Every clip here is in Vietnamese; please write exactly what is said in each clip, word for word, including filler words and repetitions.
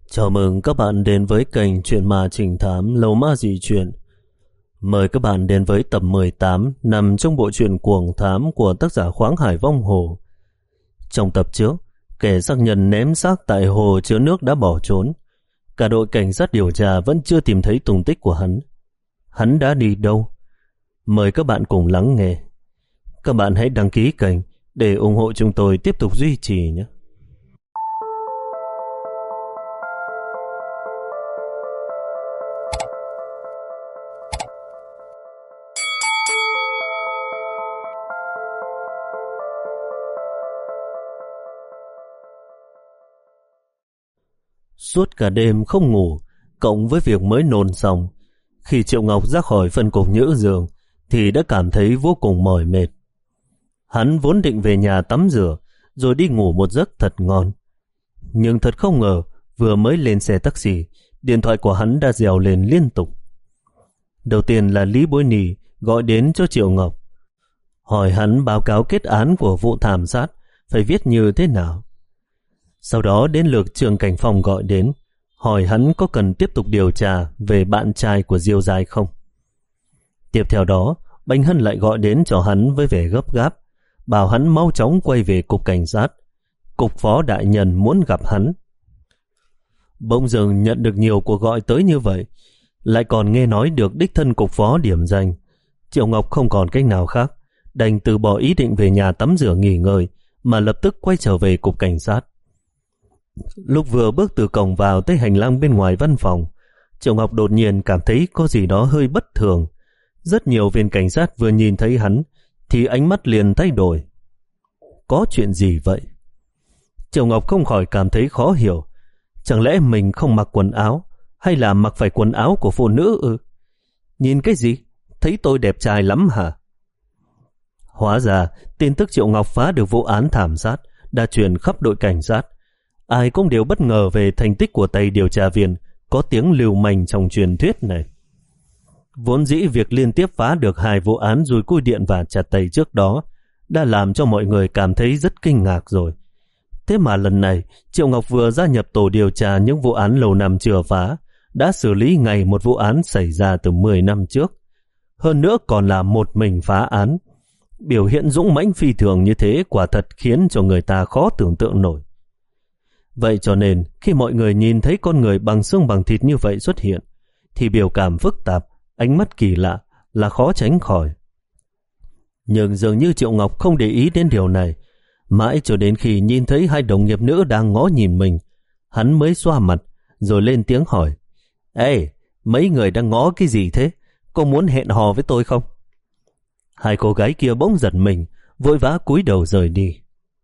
Chào mừng các bạn đến với kênh Chuyện Ma Trình Thám Lầu Ma Dị Chuyện. Mời các bạn đến với tập mười tám nằm trong bộ truyện Cuồng Thám của tác giả Khoáng Hải Vong Hồ. Trong tập trước, kẻ sát nhân ném xác tại hồ chứa nước đã bỏ trốn. Cả đội cảnh sát điều tra vẫn chưa tìm thấy tung tích của hắn. Hắn đã đi đâu? Mời các bạn cùng lắng nghe. Các bạn hãy đăng ký kênh để ủng hộ chúng tôi tiếp tục duy trì nhé. Suốt cả đêm không ngủ, cộng với việc mới nôn xong, khi Triệu Ngọc ra khỏi phân cục nhỡ giường thì đã cảm thấy vô cùng mỏi mệt. Hắn vốn định về nhà tắm rửa rồi đi ngủ một giấc thật ngon. Nhưng thật không ngờ, vừa mới lên xe taxi, điện thoại của hắn đã reo lên liên tục. Đầu tiên là Lý Bối Nì gọi đến cho Triệu Ngọc, hỏi hắn báo cáo kết án của vụ thảm sát phải viết như thế nào. Sau đó đến lượt Trương Cảnh Phong gọi đến, hỏi hắn có cần tiếp tục điều tra về bạn trai của Diêu Giai không. Tiếp theo đó, Bành Hân lại gọi đến cho hắn với vẻ gấp gáp, bảo hắn mau chóng quay về cục cảnh sát. Cục phó đại nhân muốn gặp hắn. Bỗng dưng nhận được nhiều cuộc gọi tới như vậy, lại còn nghe nói được đích thân cục phó điểm danh. Triệu Ngọc không còn cách nào khác, đành từ bỏ ý định về nhà tắm rửa nghỉ ngơi, mà lập tức quay trở về cục cảnh sát. Lúc vừa bước từ cổng vào tới hành lang bên ngoài văn phòng, Triệu Ngọc đột nhiên cảm thấy có gì đó hơi bất thường. Rất nhiều viên cảnh sát vừa nhìn thấy hắn thì ánh mắt liền thay đổi. Có chuyện gì vậy? Triệu Ngọc không khỏi cảm thấy khó hiểu. Chẳng lẽ mình không mặc quần áo, hay là mặc phải quần áo của phụ nữ ư? Nhìn cái gì? Thấy tôi đẹp trai lắm hả? Hóa ra tin tức Triệu Ngọc phá được vụ án thảm sát đã truyền khắp đội cảnh sát. Ai cũng đều bất ngờ về thành tích của tay điều tra viên có tiếng lưu manh trong truyền thuyết này. Vốn dĩ việc liên tiếp phá được hai vụ án dùi cui điện và chặt tay trước đó đã làm cho mọi người cảm thấy rất kinh ngạc rồi. Thế mà lần này Triệu Ngọc vừa gia nhập tổ điều tra những vụ án lâu năm chưa phá, đã xử lý ngay một vụ án xảy ra từ mười năm trước. Hơn nữa còn là một mình phá án. Biểu hiện dũng mãnh phi thường như thế quả thật khiến cho người ta khó tưởng tượng nổi. Vậy cho nên khi mọi người nhìn thấy con người bằng xương bằng thịt như vậy xuất hiện, thì biểu cảm phức tạp, ánh mắt kỳ lạ là khó tránh khỏi. Nhưng dường như Triệu Ngọc không để ý đến điều này. Mãi cho đến khi nhìn thấy hai đồng nghiệp nữ đang ngó nhìn mình, hắn mới xoa mặt rồi lên tiếng hỏi: Ê, mấy người đang ngó cái gì thế? Có muốn hẹn hò với tôi không? Hai cô gái kia bỗng giật mình, vội vã cúi đầu rời đi.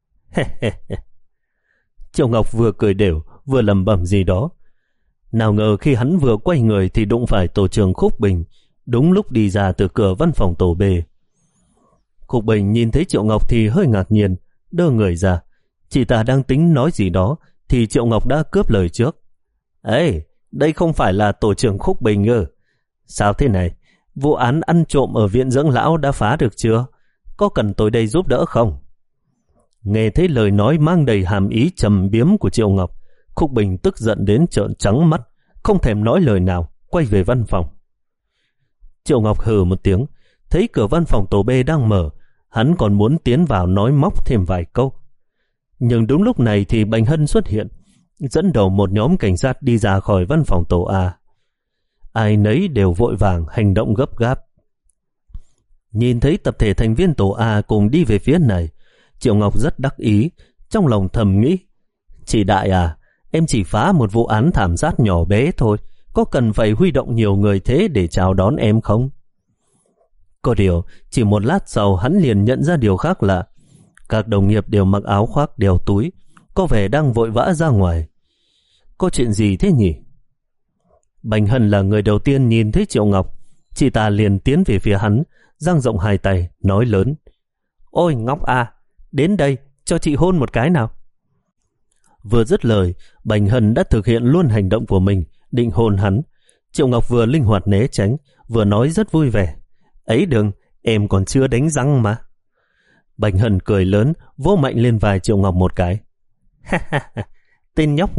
Triệu Ngọc vừa cười đều vừa lẩm bẩm gì đó. Nào ngờ khi hắn vừa quay người thì đụng phải tổ trưởng Khúc Bình, đúng lúc đi ra từ cửa văn phòng tổ B. Khúc Bình nhìn thấy Triệu Ngọc thì hơi ngạc nhiên, đơ người ra. Chị ta đang tính nói gì đó thì Triệu Ngọc đã cướp lời trước. Ê, đây không phải là tổ trưởng Khúc Bình ư? Sao thế này? Vụ án ăn trộm ở viện dưỡng lão đã phá được chưa? Có cần tôi đây giúp đỡ không? Nghe thấy lời nói mang đầy hàm ý trầm biếm của Triệu Ngọc, Khúc Bình tức giận đến trợn trắng mắt, không thèm nói lời nào, quay về văn phòng. Triệu Ngọc hừ một tiếng, thấy cửa văn phòng tổ B đang mở, hắn còn muốn tiến vào nói móc thêm vài câu. Nhưng đúng lúc này thì Bành Hân xuất hiện, dẫn đầu một nhóm cảnh sát đi ra khỏi văn phòng tổ A. Ai nấy đều vội vàng hành động gấp gáp. Nhìn thấy tập thể thành viên tổ A cùng đi về phía này, Triệu Ngọc rất đắc ý, trong lòng thầm nghĩ: Chị Đại à, em chỉ phá một vụ án thảm sát nhỏ bé thôi, có cần phải huy động nhiều người thế để chào đón em không? Có điều, chỉ một lát sau hắn liền nhận ra điều khác lạ. Các đồng nghiệp đều mặc áo khoác đeo túi, có vẻ đang vội vã ra ngoài. Có chuyện gì thế nhỉ? Bành Hân là người đầu tiên nhìn thấy Triệu Ngọc. Chị ta liền tiến về phía hắn, dang rộng hai tay, nói lớn: Ôi Ngọc à, đến đây, cho chị hôn một cái nào. Vừa dứt lời, Bành Hân đã thực hiện luôn hành động của mình, định hôn hắn. Triệu Ngọc vừa linh hoạt né tránh, vừa nói rất vui vẻ: Ấy đừng, em còn chưa đánh răng mà. Bành Hân cười lớn, vỗ mạnh lên vai Triệu Ngọc một cái. Tên nhóc này,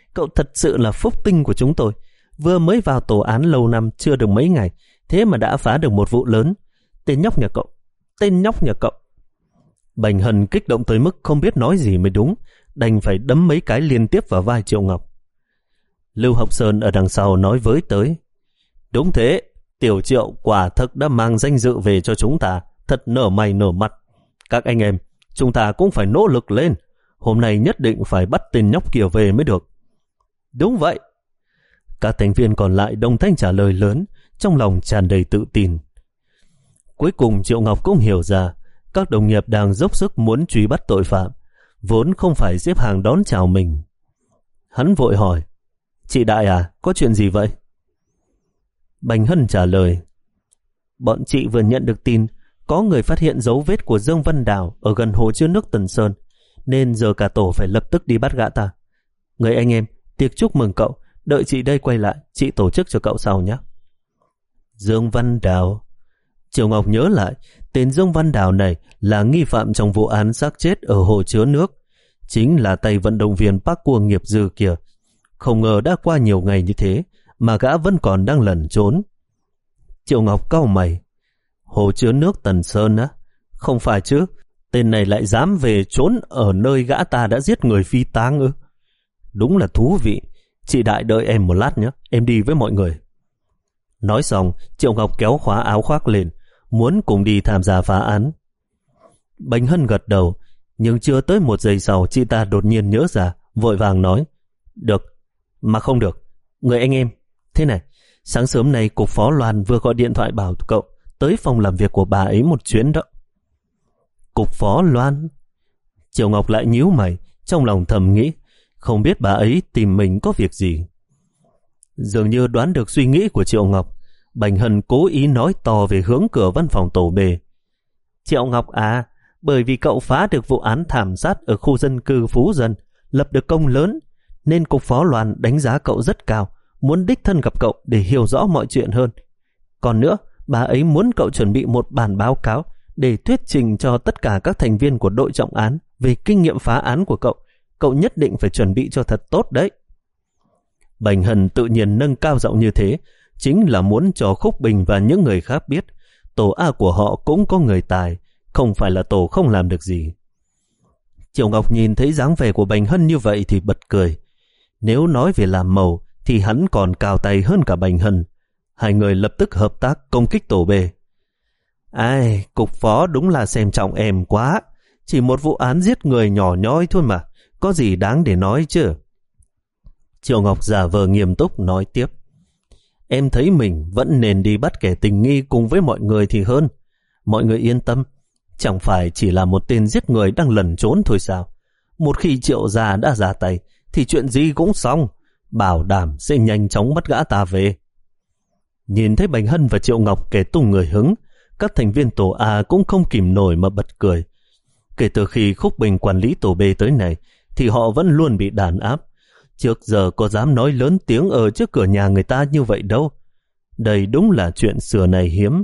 cậu thật sự là phúc tinh của chúng tôi. Vừa mới vào tổ án lâu năm chưa được mấy ngày, thế mà đã phá được một vụ lớn. Tên nhóc nhà cậu, tên nhóc nhà cậu. Bành Hân kích động tới mức không biết nói gì mới đúng, đành phải đấm mấy cái liên tiếp vào vai Triệu Ngọc. Lưu Học Sơn ở đằng sau nói với tới: Đúng thế, Tiểu Triệu quả thực đã mang danh dự về cho chúng ta, thật nở mày nở mặt. Các anh em, chúng ta cũng phải nỗ lực lên, hôm nay nhất định phải bắt tên nhóc kia về mới được. Đúng vậy. Các thành viên còn lại đồng thanh trả lời lớn, trong lòng tràn đầy tự tin. Cuối cùng Triệu Ngọc cũng hiểu ra, các đồng nghiệp đang dốc sức muốn truy bắt tội phạm, vốn không phải xếp hàng đón chào mình. Hắn vội hỏi: Chị Đại à, có chuyện gì vậy? Bành Hân trả lời: Bọn chị vừa nhận được tin có người phát hiện dấu vết của Dương Văn Đào ở gần hồ chứa nước Tần Sơn, nên giờ cả tổ phải lập tức đi bắt gã ta. Người anh em, tiệc chúc mừng cậu, đợi chị đây quay lại, chị tổ chức cho cậu sau nhé. Dương Văn Đào. Triệu Ngọc nhớ lại, tên Dương Văn Đào này là nghi phạm trong vụ án xác chết ở hồ chứa nước, chính là tay vận động viên Park Kuông nghiệp dư kia. Không ngờ đã qua nhiều ngày như thế mà gã vẫn còn đang lẩn trốn. Triệu Ngọc cau mày: Hồ chứa nước Tần Sơn á? Không phải chứ, tên này lại dám về trốn ở nơi gã ta đã giết người phi táng ư? Đúng là thú vị. Chị Đại đợi em một lát nhé, em đi với mọi người. Nói xong, Triệu Ngọc kéo khóa áo khoác lên, muốn cùng đi tham gia phá án. Bành Hân gật đầu, nhưng chưa tới một giây sau chị ta đột nhiên nhớ ra, vội vàng nói: Được, mà không được. Người anh em, thế này, sáng sớm nay cục phó Loan vừa gọi điện thoại bảo cậu tới phòng làm việc của bà ấy một chuyến đó. Cục phó Loan? Triệu Ngọc lại nhíu mày, trong lòng thầm nghĩ, không biết bà ấy tìm mình có việc gì. Dường như đoán được suy nghĩ của Triệu Ngọc, Bành Hân cố ý nói to về hướng cửa văn phòng tổ B. Triệu Ngọc à, bởi vì cậu phá được vụ án thảm sát ở khu dân cư Phú Dân, lập được công lớn, nên cục phó Loan đánh giá cậu rất cao, muốn đích thân gặp cậu để hiểu rõ mọi chuyện hơn. Còn nữa, bà ấy muốn cậu chuẩn bị một bản báo cáo để thuyết trình cho tất cả các thành viên của đội trọng án về kinh nghiệm phá án của cậu. Cậu nhất định phải chuẩn bị cho thật tốt đấy. Bành Hân tự nhiên nâng cao giọng như thế, chính là muốn cho Khúc Bình và những người khác biết tổ A của họ cũng có người tài, không phải là tổ không làm được gì. Triệu Ngọc nhìn thấy dáng vẻ của Bành Hân như vậy thì bật cười. Nếu nói về làm màu thì hắn còn cao tay hơn cả Bành Hân. Hai người lập tức hợp tác công kích tổ B. Ai, cục phó đúng là xem trọng em quá. Chỉ một vụ án giết người nhỏ nhoi thôi mà, có gì đáng để nói chứ? Triệu Ngọc giả vờ nghiêm túc nói tiếp. Em thấy mình vẫn nên đi bắt kẻ tình nghi cùng với mọi người thì hơn. Mọi người yên tâm, chẳng phải chỉ là một tên giết người đang lẩn trốn thôi sao? Một khi Triệu gia đã ra tay thì chuyện gì cũng xong, bảo đảm sẽ nhanh chóng bắt gã ta về. Nhìn thấy Bành Hân và Triệu Ngọc kể tung người hứng, các thành viên tổ A cũng không kìm nổi mà bật cười. Kể từ khi Khúc Bình quản lý tổ B tới này thì họ vẫn luôn bị đàn áp. Trước giờ có dám nói lớn tiếng ở trước cửa nhà người ta như vậy đâu. Đây đúng là chuyện xưa này hiếm.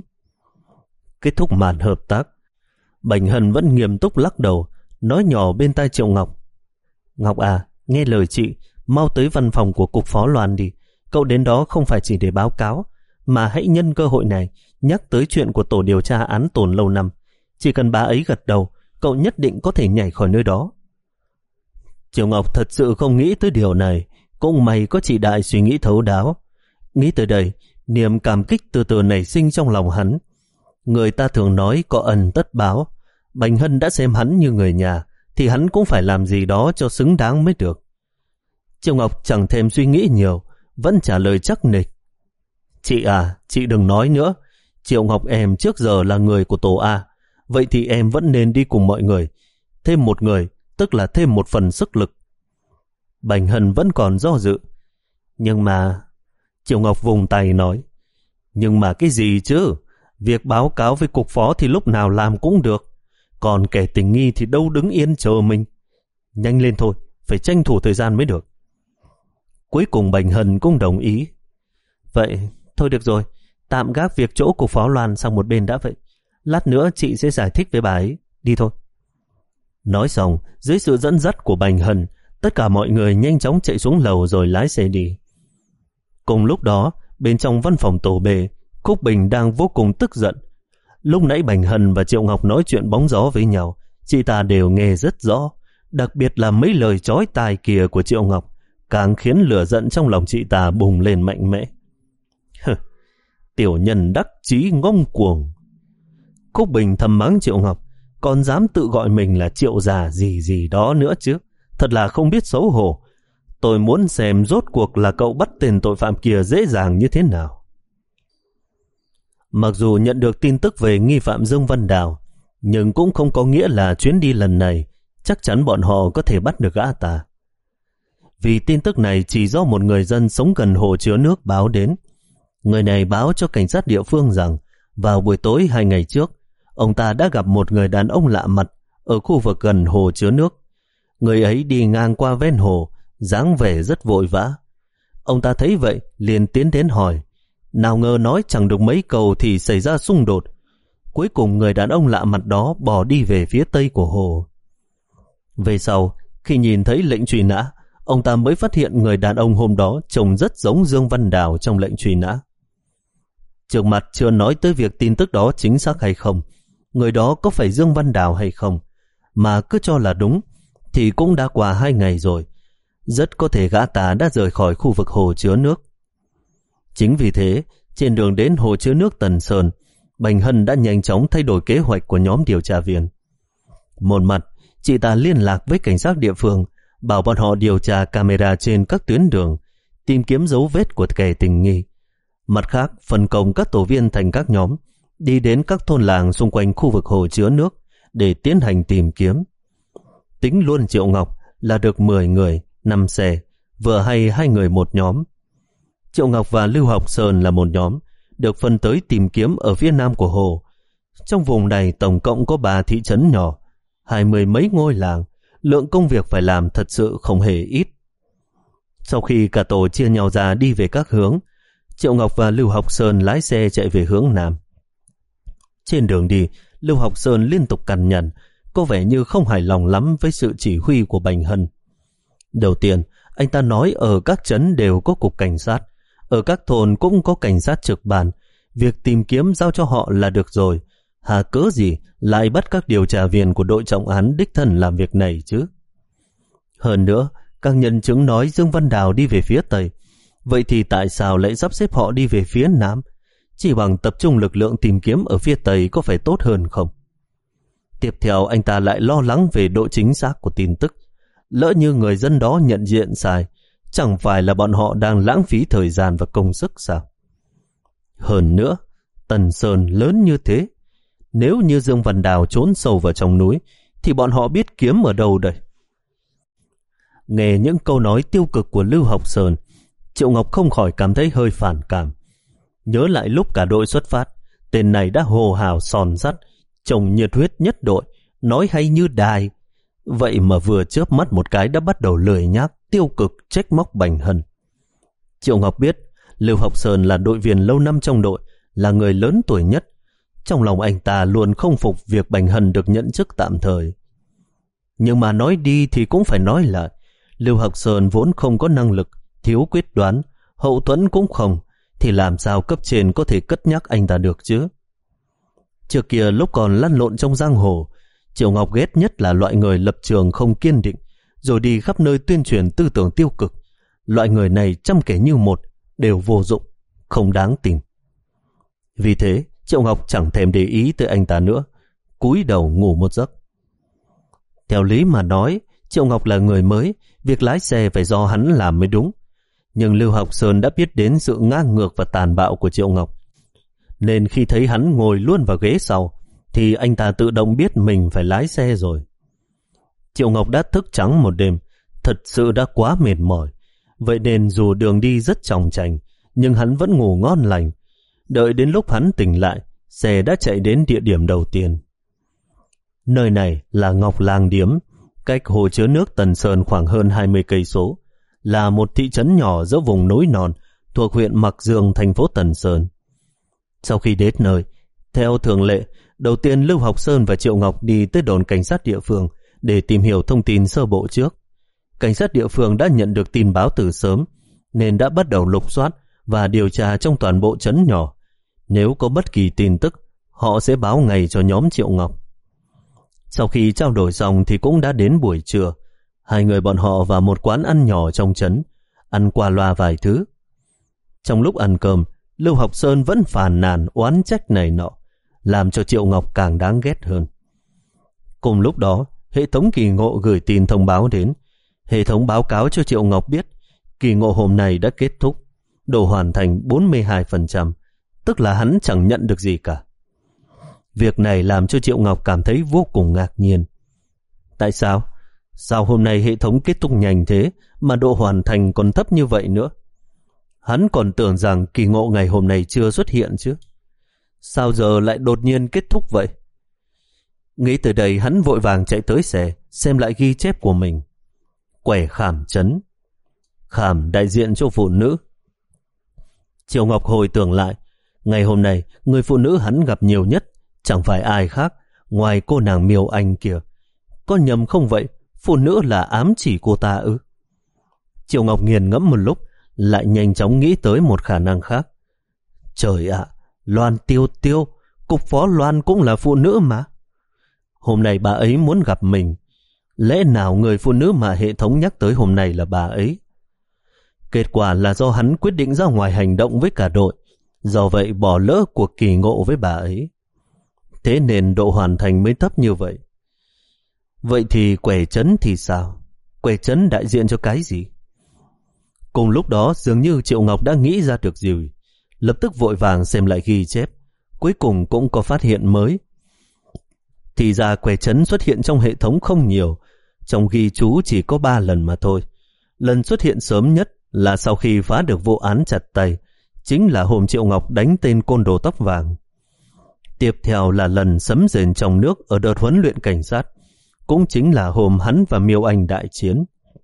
Kết thúc màn hợp tác, Bành Hân vẫn nghiêm túc lắc đầu, nói nhỏ bên tai Triệu Ngọc. Ngọc à, nghe lời chị, mau tới văn phòng của cục phó Loan đi. Cậu đến đó không phải chỉ để báo cáo, mà hãy nhân cơ hội này nhắc tới chuyện của tổ điều tra án tồn lâu năm. Chỉ cần bà ấy gật đầu, cậu nhất định có thể nhảy khỏi nơi đó. Triệu Ngọc thật sự không nghĩ tới điều này, cũng may có chị Đại suy nghĩ thấu đáo. Nghĩ tới đây, niềm cảm kích từ từ nảy sinh trong lòng hắn. Người ta thường nói có ân tất báo. Bành Hân đã xem hắn như người nhà, thì hắn cũng phải làm gì đó cho xứng đáng mới được. Triệu Ngọc chẳng thêm suy nghĩ nhiều, vẫn trả lời chắc nịch. Chị à, chị đừng nói nữa. Triệu Ngọc em trước giờ là người của tổ A, vậy thì em vẫn nên đi cùng mọi người. Thêm một người, tức là thêm một phần sức lực. Bành Hân vẫn còn do dự. Nhưng mà... Triệu Ngọc vùng tay nói. Nhưng mà cái gì chứ? Việc báo cáo với cục phó thì lúc nào làm cũng được. Còn kẻ tình nghi thì đâu đứng yên chờ mình. Nhanh lên thôi, phải tranh thủ thời gian mới được. Cuối cùng Bành Hân cũng đồng ý. Vậy, thôi được rồi, tạm gác việc chỗ cục phó Loan sang một bên đã vậy. Lát nữa chị sẽ giải thích với bà ấy. Đi thôi. Nói xong, dưới sự dẫn dắt của Bành Hân, tất Tất cả mọi người nhanh chóng chạy xuống lầu rồi lái xe đi. Cùng lúc đó, bên trong văn phòng tổ bề, Khúc Bình đang vô cùng tức giận. Lúc nãy Bành Hân và Triệu Ngọc nói chuyện bóng gió với nhau, chị ta đều nghe rất rõ, đặc biệt là mấy lời chói tai kia của Triệu Ngọc càng khiến lửa giận trong lòng chị ta bùng lên mạnh mẽ. Tiểu nhân đắc chí ngông cuồng. Khúc Bình thầm mắng Triệu Ngọc, còn dám tự gọi mình là Triệu già gì gì đó nữa chứ, thật là không biết xấu hổ. Tôi muốn xem rốt cuộc là cậu bắt tên tội phạm kia dễ dàng như thế nào. Mặc dù nhận được tin tức về nghi phạm Dương Văn Đào, nhưng cũng không có nghĩa là chuyến đi lần này chắc chắn bọn họ có thể bắt được gã ta. Vì tin tức này chỉ do một người dân sống gần hồ chứa nước báo đến. Người này báo cho cảnh sát địa phương rằng vào buổi tối hai ngày trước, ông ta đã gặp một người đàn ông lạ mặt ở khu vực gần hồ chứa nước. Người ấy đi ngang qua ven hồ, dáng vẻ rất vội vã. Ông ta thấy vậy liền tiến đến hỏi, nào ngờ nói chẳng được mấy câu thì xảy ra xung đột. Cuối cùng người đàn ông lạ mặt đó bỏ đi về phía tây của hồ. Về sau, khi nhìn thấy lệnh truy nã, ông ta mới phát hiện người đàn ông hôm đó trông rất giống Dương Văn Đào trong lệnh truy nã. Trước mặt chưa nói tới việc tin tức đó chính xác hay không, người đó có phải Dương Văn Đào hay không, mà cứ cho là đúng, thì cũng đã qua hai ngày rồi. Rất có thể gã ta đã rời khỏi khu vực hồ chứa nước. Chính vì thế, trên đường đến hồ chứa nước Tần Sơn, Bành Hân đã nhanh chóng thay đổi kế hoạch của nhóm điều tra viên. Một mặt, chị ta liên lạc với cảnh sát địa phương, bảo bọn họ điều tra camera trên các tuyến đường, tìm kiếm dấu vết của kẻ tình nghi. Mặt khác, phân công các tổ viên thành các nhóm, đi đến các thôn làng xung quanh khu vực hồ chứa nước để tiến hành tìm kiếm. Tính luôn Triệu Ngọc là được mười người, năm xe, vừa hay hai người một nhóm. Triệu Ngọc và Lưu Học Sơn là một nhóm, được phân tới tìm kiếm ở phía nam của hồ. Trong vùng này tổng cộng có ba thị trấn nhỏ, hai mươi mấy ngôi làng, lượng công việc phải làm thật sự không hề ít. Sau khi cả tổ chia nhau ra đi về các hướng, Triệu Ngọc và Lưu Học Sơn lái xe chạy về hướng nam. Trên đường đi, Lưu Học Sơn liên tục cằn nhằn, có vẻ như không hài lòng lắm với sự chỉ huy của Bành Hân. Đầu tiên, anh ta nói ở các trấn đều có cục cảnh sát, ở các thôn cũng có cảnh sát trực ban, việc tìm kiếm giao cho họ là được rồi. Hà cớ gì lại bắt các điều tra viên của đội trọng án đích thân làm việc này chứ? Hơn nữa, các nhân chứng nói Dương Văn Đào đi về phía tây, vậy thì tại sao lại sắp xếp họ đi về phía nam? Chỉ bằng tập trung lực lượng tìm kiếm ở phía tây có phải tốt hơn không? Tiếp theo, anh ta lại lo lắng về độ chính xác của tin tức. Lỡ như người dân đó nhận diện sai, chẳng phải là bọn họ đang lãng phí thời gian và công sức sao? Hơn nữa, Tần Sơn lớn như thế, nếu như Dương Văn Đào trốn sâu vào trong núi thì bọn họ biết kiếm ở đâu đây? Nghe những câu nói tiêu cực của Lưu Học Sơn, Triệu Ngọc không khỏi cảm thấy hơi phản cảm. Nhớ lại lúc cả đội xuất phát, tên này đã hô hào son sắt, trông nhiệt huyết nhất đội, nói hay như đài. Vậy mà vừa chớp mắt một cái đã bắt đầu lười nhác, tiêu cực, trách móc Bành Hân. Triệu Ngọc biết Lưu Học Sơn là đội viên lâu năm trong đội, là người lớn tuổi nhất. Trong lòng anh ta luôn không phục việc Bành Hân được nhận chức tạm thời. Nhưng mà nói đi thì cũng phải nói lại, Lưu Học Sơn vốn không có năng lực, thiếu quyết đoán, hậu thuẫn cũng không, thì làm sao cấp trên có thể cất nhắc anh ta được chứ? Trước kia lúc còn lăn lộn trong giang hồ, Triệu Ngọc ghét nhất là loại người lập trường không kiên định, rồi đi khắp nơi tuyên truyền tư tưởng tiêu cực. Loại người này trăm kẻ như một, đều vô dụng, không đáng tin. Vì thế, Triệu Ngọc chẳng thèm để ý tới anh ta nữa, cúi đầu ngủ một giấc. Theo lý mà nói, Triệu Ngọc là người mới, việc lái xe phải do hắn làm mới đúng. Nhưng Lưu Học Sơn đã biết đến sự ngang ngược và tàn bạo của Triệu Ngọc, nên khi thấy hắn ngồi luôn vào ghế sau, thì anh ta tự động biết mình phải lái xe rồi. Triệu Ngọc đã thức trắng một đêm, thật sự đã quá mệt mỏi. Vậy nên dù đường đi rất chòng chành, nhưng hắn vẫn ngủ ngon lành. Đợi đến lúc hắn tỉnh lại, xe đã chạy đến địa điểm đầu tiên. Nơi này là Ngọc Lang Điếm, cách hồ chứa nước Tần Sơn khoảng hơn hai mươi cây số, là một thị trấn nhỏ giữa vùng núi non thuộc huyện Mạc Dương, thành phố Tần Sơn. Sau khi đến nơi, theo thường lệ, đầu tiên Lưu Học Sơn và Triệu Ngọc đi tới đồn cảnh sát địa phương để tìm hiểu thông tin sơ bộ trước. cảnh sát địa phương đã nhận được tin báo từ sớm, nên đã bắt đầu lục soát và điều tra trong toàn bộ trấn nhỏ. Nếu có bất kỳ tin tức, họ sẽ báo ngay cho nhóm Triệu Ngọc. Sau khi trao đổi xong thì cũng đã đến buổi trưa. Hai người bọn họ vào một quán ăn nhỏ trong trấn, ăn qua loa vài thứ. Trong lúc ăn cơm, Lưu Học Sơn vẫn phàn nàn oán trách này nọ, làm cho Triệu Ngọc càng đáng ghét hơn. Cùng lúc đó, hệ thống kỳ ngộ gửi tin thông báo đến. Hệ thống báo cáo cho Triệu Ngọc biết kỳ ngộ hôm nay đã kết thúc, độ hoàn thành bốn mươi hai phần trăm, tức là hắn chẳng nhận được gì cả. Việc này làm cho Triệu Ngọc cảm thấy vô cùng ngạc nhiên. Tại sao? Sao hôm nay hệ thống kết thúc nhanh thế mà độ hoàn thành còn thấp như vậy nữa? Hắn còn tưởng rằng kỳ ngộ ngày hôm nay chưa xuất hiện chứ. Sao giờ lại đột nhiên kết thúc vậy? Nghĩ tới đây, hắn vội vàng chạy tới xe, xem lại ghi chép của mình. Quẻ khảm trấn. Khảm đại diện cho phụ nữ. Triệu Ngọc hồi tưởng lại, ngày hôm nay người phụ nữ hắn gặp nhiều nhất chẳng phải ai khác ngoài cô nàng Miêu Anh kia. Có nhầm không vậy? Phụ nữ là ám chỉ cô ta ư? Triệu Ngọc nghiền ngẫm một lúc, lại nhanh chóng nghĩ tới một khả năng khác. Trời ạ, Loan Tiêu Tiêu, cục phó Loan cũng là phụ nữ mà. Hôm nay bà ấy muốn gặp mình. Lẽ nào người phụ nữ mà hệ thống nhắc tới hôm nay là bà ấy? Kết quả là do hắn quyết định ra ngoài hành động với cả đội, do vậy bỏ lỡ cuộc kỳ ngộ với bà ấy. Thế nên độ hoàn thành mới thấp như vậy. Vậy thì quẻ trấn thì sao? Quẻ trấn đại diện cho cái gì? Cùng lúc đó dường như Triệu Ngọc đã nghĩ ra được gì, lập tức vội vàng xem lại ghi chép, cuối cùng cũng có phát hiện mới. Thì ra quẻ trấn xuất hiện trong hệ thống không nhiều, trong ghi chú chỉ có ba lần mà thôi. Lần xuất hiện sớm nhất là sau khi phá được vụ án chặt tay, chính là hôm Triệu Ngọc đánh tên côn đồ tóc vàng. Tiếp theo là lần sấm rền trong nước ở đợt huấn luyện cảnh sát, cũng chính là hôm hắn và Miêu Anh đại chiến.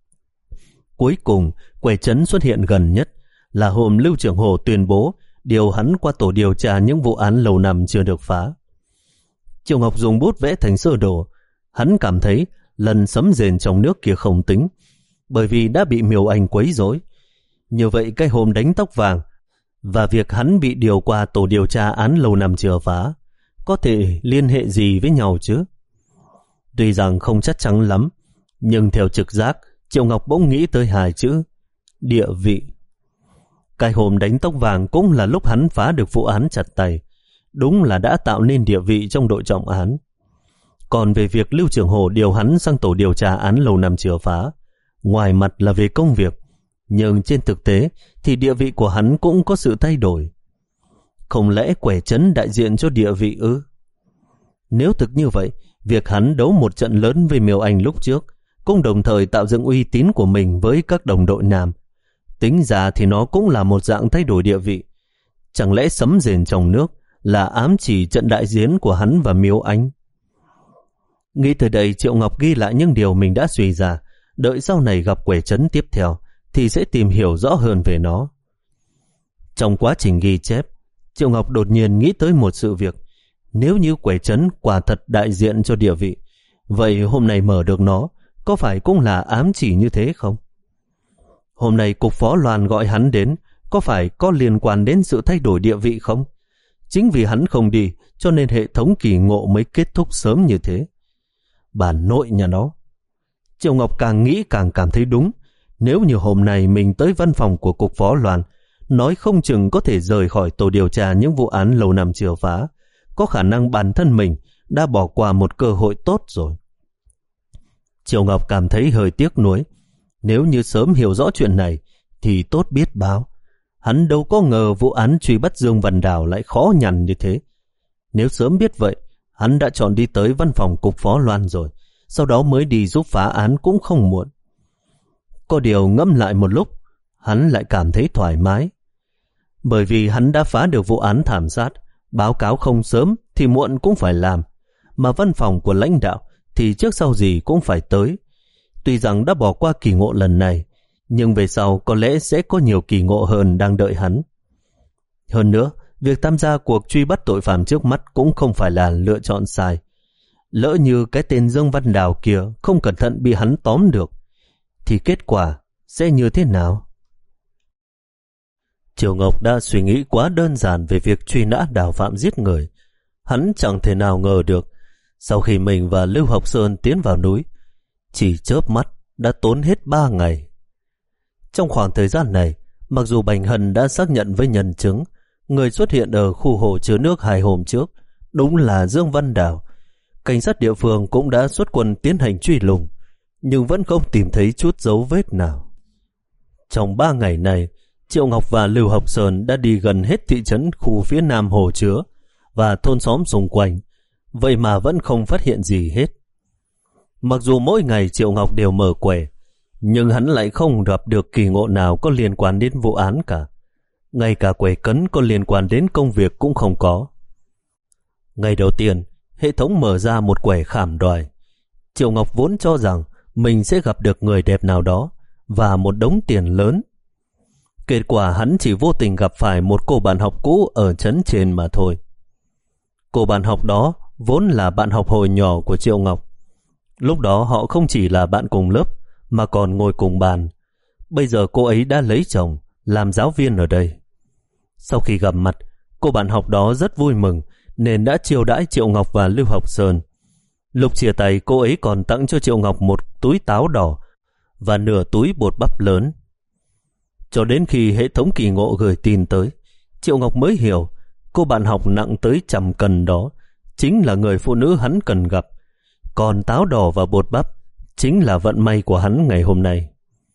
Cuối cùng, quẻ trấn xuất hiện gần nhất là hôm Lưu Trưởng Hồ tuyên bố điều hắn qua tổ điều tra những vụ án lâu năm chưa được phá. Triệu Ngọc dùng bút vẽ thành sơ đồ. Hắn cảm thấy lần sấm rền trong nước kia không tính, bởi vì đã bị Miêu Anh quấy rối. Như vậy cái hôm đánh tóc vàng và việc hắn bị điều qua tổ điều tra án lâu năm chưa phá có thể liên hệ gì với nhau chứ? Tuy rằng không chắc chắn lắm, nhưng theo trực giác, Triệu Ngọc bỗng nghĩ tới hai chữ địa vị. Cái hôm đánh tóc vàng cũng là lúc hắn phá được vụ án chặt tay, đúng là đã tạo nên địa vị trong đội trọng án. Còn về việc Lưu Trưởng Hồ điều hắn sang tổ điều tra án lâu năm chưa phá, ngoài mặt là về công việc, nhưng trên thực tế thì địa vị của hắn cũng có sự thay đổi. Không lẽ quẻ trấn đại diện cho địa vị ư? Nếu thực như vậy, việc hắn đấu một trận lớn với Miêu Anh lúc trước cũng đồng thời tạo dựng uy tín của mình với các đồng đội nam. Tính ra thì nó cũng là một dạng thay đổi địa vị. Chẳng lẽ sấm rền trong nước là ám chỉ trận đại chiến của hắn và Miêu Anh? Nghĩ tới đây, Triệu Ngọc ghi lại những điều mình đã suy ra, đợi sau này gặp quẻ trấn tiếp theo thì sẽ tìm hiểu rõ hơn về nó. Trong quá trình ghi chép, Triệu Ngọc đột nhiên nghĩ tới một sự việc. Nếu như quẻ trấn quả thật đại diện cho địa vị, vậy hôm nay mở được nó có phải cũng là ám chỉ như thế không? Hôm nay cục phó Loan gọi hắn đến có phải có liên quan đến sự thay đổi địa vị không? Chính vì hắn không đi cho nên hệ thống kỳ ngộ mới kết thúc sớm như thế. Bà nội nhà nó. Triệu Ngọc càng nghĩ càng cảm thấy đúng. Nếu như hôm nay mình tới văn phòng của cục phó Loan, nói không chừng có thể rời khỏi tổ điều tra những vụ án lâu năm chưa phá, có khả năng bản thân mình đã bỏ qua một cơ hội tốt rồi. Triệu Ngọc cảm thấy hơi tiếc nuối. Nếu như sớm hiểu rõ chuyện này thì tốt biết bao. Hắn đâu có ngờ vụ án truy bắt Dương Văn Đào lại khó nhằn như thế. Nếu sớm biết vậy, hắn đã chọn đi tới văn phòng cục phó Loan rồi, sau đó mới đi giúp phá án cũng không muộn. Có điều ngẫm lại một lúc, hắn lại cảm thấy thoải mái. Bởi vì hắn đã phá được vụ án thảm sát, báo cáo không sớm thì muộn cũng phải làm, mà văn phòng của lãnh đạo thì trước sau gì cũng phải tới. Tuy rằng đã bỏ qua kỳ ngộ lần này, nhưng về sau có lẽ sẽ có nhiều kỳ ngộ hơn đang đợi hắn. Hơn nữa, việc tham gia cuộc truy bắt tội phạm trước mắt cũng không phải là lựa chọn sai. Lỡ như cái tên Dương Văn Đào kia không cẩn thận bị hắn tóm được, thì kết quả sẽ như thế nào? Triệu Ngọc đã suy nghĩ quá đơn giản về việc truy nã Đào Phạm giết người. Hắn chẳng thể nào ngờ được, sau khi mình và Lưu Học Sơn tiến vào núi, chỉ chớp mắt đã tốn hết ba ngày. Trong khoảng thời gian này, mặc dù Bành Hân đã xác nhận với nhân chứng người xuất hiện ở khu hồ chứa nước hai hôm trước đúng là Dương Văn Đào, cảnh sát địa phương cũng đã xuất quân tiến hành truy lùng, nhưng vẫn không tìm thấy chút dấu vết nào. Trong ba ngày này, Triệu Ngọc và Lưu Học Sơn đã đi gần hết thị trấn khu phía nam hồ chứa và thôn xóm xung quanh, vậy mà vẫn không phát hiện gì hết. Mặc dù mỗi ngày Triệu Ngọc đều mở quẻ, nhưng hắn lại không gặp được kỳ ngộ nào có liên quan đến vụ án cả. Ngay cả quẻ cấn có liên quan đến công việc cũng không có. Ngày đầu tiên, hệ thống mở ra một quẻ khảm đoài. Triệu Ngọc vốn cho rằng mình sẽ gặp được người đẹp nào đó và một đống tiền lớn. Kết quả hắn chỉ vô tình gặp phải một cô bạn học cũ ở trấn trên mà thôi. Cô bạn học đó vốn là bạn học hồi nhỏ của Triệu Ngọc. Lúc đó họ không chỉ là bạn cùng lớp mà còn ngồi cùng bàn. Bây giờ cô ấy đã lấy chồng, làm giáo viên ở đây. Sau khi gặp mặt, cô bạn học đó rất vui mừng nên đã chiêu đãi Triệu Ngọc và Lưu Học Sơn. Lúc chia tay, cô ấy còn tặng cho Triệu Ngọc một túi táo đỏ và nửa túi bột bắp lớn. Cho đến khi hệ thống kỳ ngộ gửi tin tới, Triệu Ngọc mới hiểu cô bạn học nặng tới trăm cân đó chính là người phụ nữ hắn cần gặp, còn táo đỏ và bột bắp chính là vận may của hắn ngày hôm nay.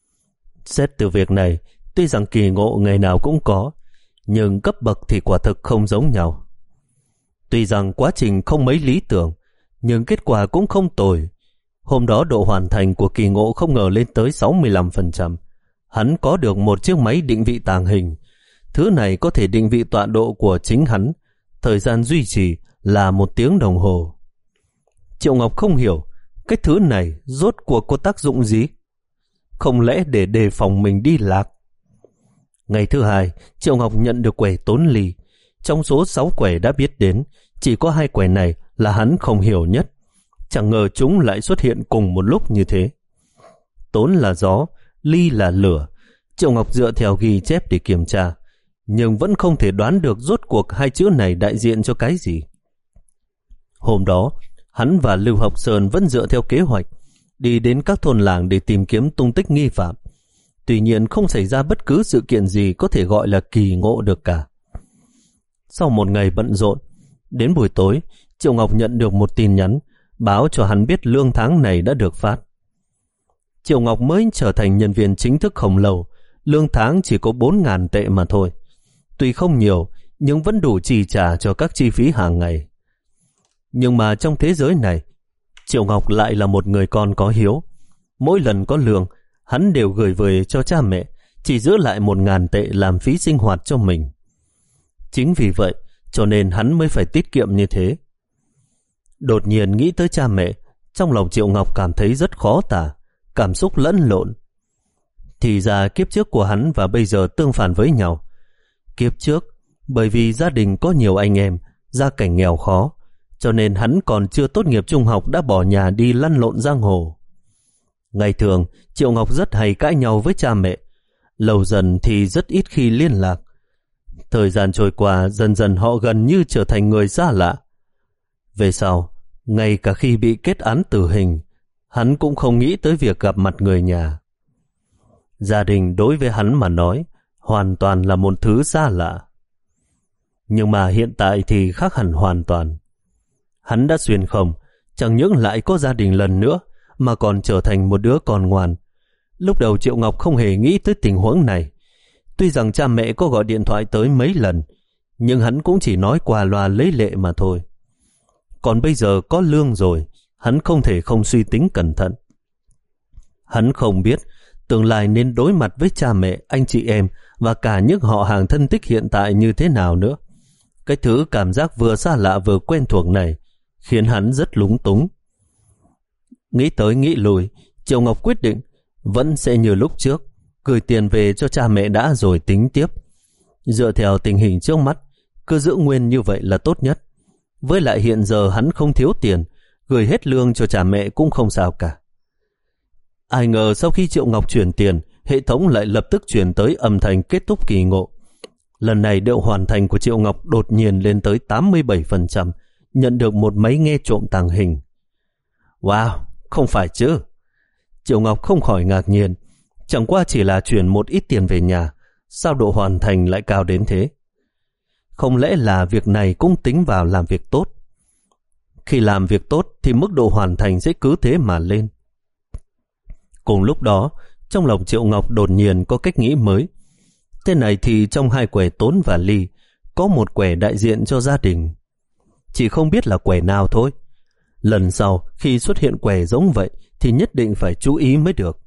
Xét từ việc này, tuy rằng kỳ ngộ ngày nào cũng có, nhưng cấp bậc thì quả thực không giống nhau. Tuy rằng quá trình không mấy lý tưởng, nhưng kết quả cũng không tồi. Hôm đó độ hoàn thành của kỳ ngộ không ngờ lên tới sáu mươi lăm phần trăm. Hắn có được một chiếc máy định vị tàng hình. Thứ này có thể định vị tọa độ của chính hắn. Thời gian duy trì là một tiếng đồng hồ. Triệu Ngọc không hiểu cái thứ này rốt cuộc có tác dụng gì. Không lẽ để đề phòng mình đi lạc? Ngày thứ hai, Triệu Ngọc nhận được quẻ tốn ly. Trong số sáu quẻ đã biết đến, chỉ có hai quẻ này là hắn không hiểu nhất. Chẳng ngờ chúng lại xuất hiện cùng một lúc như thế. Tốn là gió, ly là lửa. Triệu Ngọc dựa theo ghi chép để kiểm tra, nhưng vẫn không thể đoán được rốt cuộc hai chữ này đại diện cho cái gì. Hôm đó, hắn và Lưu Học Sơn vẫn dựa theo kế hoạch đi đến các thôn làng để tìm kiếm tung tích nghi phạm. Tuy nhiên không xảy ra bất cứ sự kiện gì có thể gọi là kỳ ngộ được cả. Sau một ngày bận rộn, đến buổi tối, Triệu Ngọc nhận được một tin nhắn báo cho hắn biết lương tháng này đã được phát. Triệu Ngọc mới trở thành nhân viên chính thức không lâu, lương tháng chỉ có bốn ngàn tệ mà thôi. Tuy không nhiều, nhưng vẫn đủ chi trả cho các chi phí hàng ngày. Nhưng mà trong thế giới này, Triệu Ngọc lại là một người con có hiếu. Mỗi lần có lương, hắn đều gửi về cho cha mẹ, chỉ giữ lại một ngàn tệ làm phí sinh hoạt cho mình. Chính vì vậy, cho nên hắn mới phải tiết kiệm như thế. Đột nhiên nghĩ tới cha mẹ, trong lòng Triệu Ngọc cảm thấy rất khó tả, cảm xúc lẫn lộn. Thì ra kiếp trước của hắn và bây giờ tương phản với nhau. Kiếp trước, bởi vì gia đình có nhiều anh em, gia cảnh nghèo khó, cho nên hắn còn chưa tốt nghiệp trung học đã bỏ nhà đi lăn lộn giang hồ. Ngày thường, Triệu Ngọc rất hay cãi nhau với cha mẹ, lâu dần thì rất ít khi liên lạc. Thời gian trôi qua, dần dần họ gần như trở thành người xa lạ. Về sau, ngay cả khi bị kết án tử hình, hắn cũng không nghĩ tới việc gặp mặt người nhà. Gia đình đối với hắn mà nói, hoàn toàn là một thứ xa lạ. Nhưng mà hiện tại thì khác hẳn hoàn toàn. Hắn đã xuyên không, chẳng những lại có gia đình lần nữa, mà còn trở thành một đứa con ngoan. Lúc đầu Triệu Ngọc không hề nghĩ tới tình huống này. Tuy rằng cha mẹ có gọi điện thoại tới mấy lần, nhưng hắn cũng chỉ nói qua loa lấy lệ mà thôi. Còn bây giờ có lương rồi, hắn không thể không suy tính cẩn thận. Hắn không biết tương lai nên đối mặt với cha mẹ, anh chị em và cả những họ hàng thân thích hiện tại như thế nào nữa. Cái thứ cảm giác vừa xa lạ vừa quen thuộc này khiến hắn rất lúng túng. Nghĩ tới nghĩ lui, Triệu Ngọc quyết định vẫn sẽ như lúc trước, gửi tiền về cho cha mẹ đã rồi tính tiếp. Dựa theo tình hình trước mắt, cứ giữ nguyên như vậy là tốt nhất. Với lại hiện giờ hắn không thiếu tiền, gửi hết lương cho cha mẹ cũng không sao cả. Ai ngờ sau khi Triệu Ngọc chuyển tiền, hệ thống lại lập tức chuyển tới âm thanh kết thúc kỳ ngộ. Lần này độ hoàn thành của Triệu Ngọc đột nhiên lên tới tám mươi bảy phần trăm, nhận được một máy nghe trộm tàng hình. Wow, không phải chứ. Triệu Ngọc không khỏi ngạc nhiên, chẳng qua chỉ là chuyển một ít tiền về nhà, sao độ hoàn thành lại cao đến thế? Không lẽ là việc này cũng tính vào làm việc tốt? Khi làm việc tốt thì mức độ hoàn thành sẽ cứ thế mà lên. Cùng lúc đó, trong lòng Triệu Ngọc đột nhiên có cách nghĩ mới. Thế này thì trong hai quẻ Tốn và Ly, có một quẻ đại diện cho gia đình. Chỉ không biết là quẻ nào thôi. Lần sau khi xuất hiện quẻ giống vậy thì nhất định phải chú ý mới được.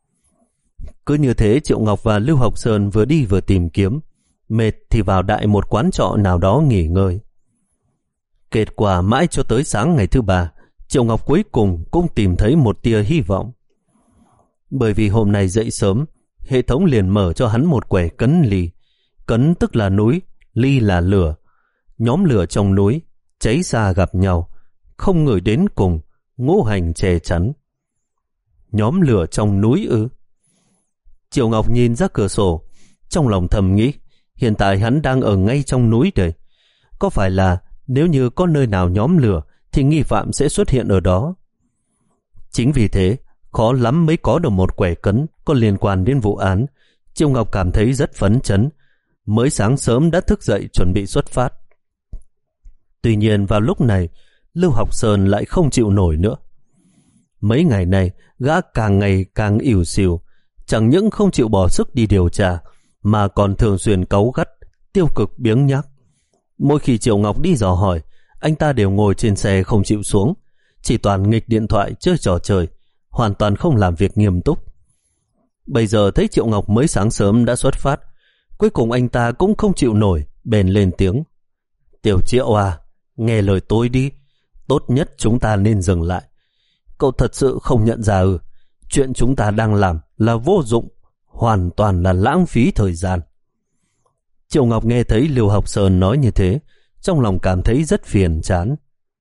Cứ như thế, Triệu Ngọc và Lưu Học Sơn vừa đi vừa tìm kiếm. Mệt thì vào đại một quán trọ nào đó nghỉ ngơi. Kết quả mãi cho tới sáng ngày thứ ba, Triệu Ngọc cuối cùng cũng tìm thấy một tia hy vọng. Bởi vì hôm nay dậy sớm, hệ thống liền mở cho hắn một quẻ cấn ly. Cấn tức là núi, ly là lửa. Nhóm lửa trong núi, cháy xa gặp nhau, không người đến cùng, ngũ hành che chắn. Nhóm lửa trong núi ư? Triệu Ngọc nhìn ra cửa sổ, trong lòng thầm nghĩ, hiện tại hắn đang ở ngay trong núi đây. Có phải là nếu như có nơi nào nhóm lửa thì nghi phạm sẽ xuất hiện ở đó? Chính vì thế, khó lắm mới có được một quẻ cấn có liên quan đến vụ án. Triệu Ngọc cảm thấy rất phấn chấn, mới sáng sớm đã thức dậy chuẩn bị xuất phát. Tuy nhiên vào lúc này, Lưu Học Sơn lại không chịu nổi nữa. Mấy ngày này, gã càng ngày càng ỉu xìu, chẳng những không chịu bỏ sức đi điều tra, mà còn thường xuyên cáu gắt, tiêu cực biếng nhác. Mỗi khi Triệu Ngọc đi dò hỏi, anh ta đều ngồi trên xe không chịu xuống, chỉ toàn nghịch điện thoại chơi trò chơi, hoàn toàn không làm việc nghiêm túc. Bây giờ thấy Triệu Ngọc mới sáng sớm đã xuất phát, cuối cùng anh ta cũng không chịu nổi, bèn lên tiếng. Tiểu Triệu à, nghe lời tôi đi, tốt nhất chúng ta nên dừng lại. Cậu thật sự không nhận ra ư? Chuyện chúng ta đang làm là vô dụng, hoàn toàn là lãng phí thời gian. Triệu Ngọc nghe thấy Lưu Học Sơn nói như thế, trong lòng cảm thấy rất phiền chán.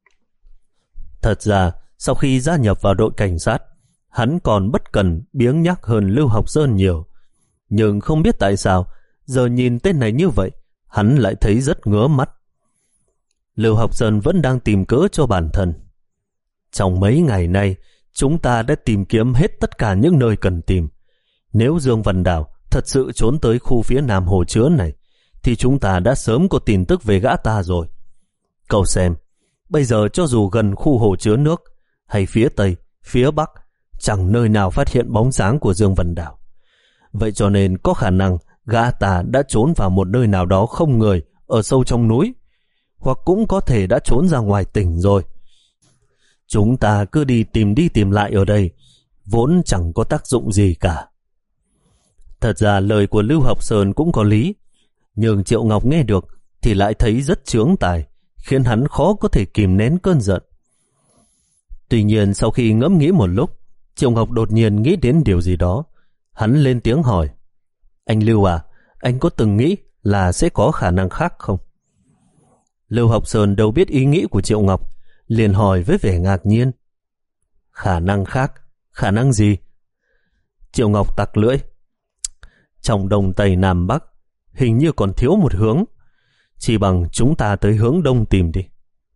Thật ra, sau khi gia nhập vào đội cảnh sát, hắn còn bất cần biếng nhác hơn Lưu Học Sơn nhiều. Nhưng không biết tại sao, giờ nhìn tên này như vậy, hắn lại thấy rất ngứa mắt. Lưu Học Sơn vẫn đang tìm cớ cho bản thân. Trong mấy ngày nay, chúng ta đã tìm kiếm hết tất cả những nơi cần tìm. Nếu Dương Văn Đào thật sự trốn tới khu phía nam hồ chứa này, thì chúng ta đã sớm có tin tức về gã ta rồi. Cậu xem, bây giờ cho dù gần khu hồ chứa nước, hay phía tây, phía bắc, chẳng nơi nào phát hiện bóng dáng của Dương Văn Đào. Vậy cho nên có khả năng gã ta đã trốn vào một nơi nào đó không người ở sâu trong núi, hoặc cũng có thể đã trốn ra ngoài tỉnh rồi. Chúng ta cứ đi tìm đi tìm lại ở đây, vốn chẳng có tác dụng gì cả. Thật ra lời của Lưu Học Sơn cũng có lý, nhưng Triệu Ngọc nghe được thì lại thấy rất chướng tài, khiến hắn khó có thể kìm nén cơn giận. Tuy nhiên sau khi ngẫm nghĩ một lúc, Triệu Ngọc đột nhiên nghĩ đến điều gì đó. Hắn lên tiếng hỏi, anh Lưu à, anh có từng nghĩ là sẽ có khả năng khác không? Lưu Học Sơn đâu biết ý nghĩ của Triệu Ngọc, liền hỏi với vẻ ngạc nhiên. Khả năng khác? Khả năng gì? Triệu Ngọc tặc lưỡi. Trong đông tây nam bắc, hình như còn thiếu một hướng. Chỉ bằng chúng ta tới hướng đông tìm đi.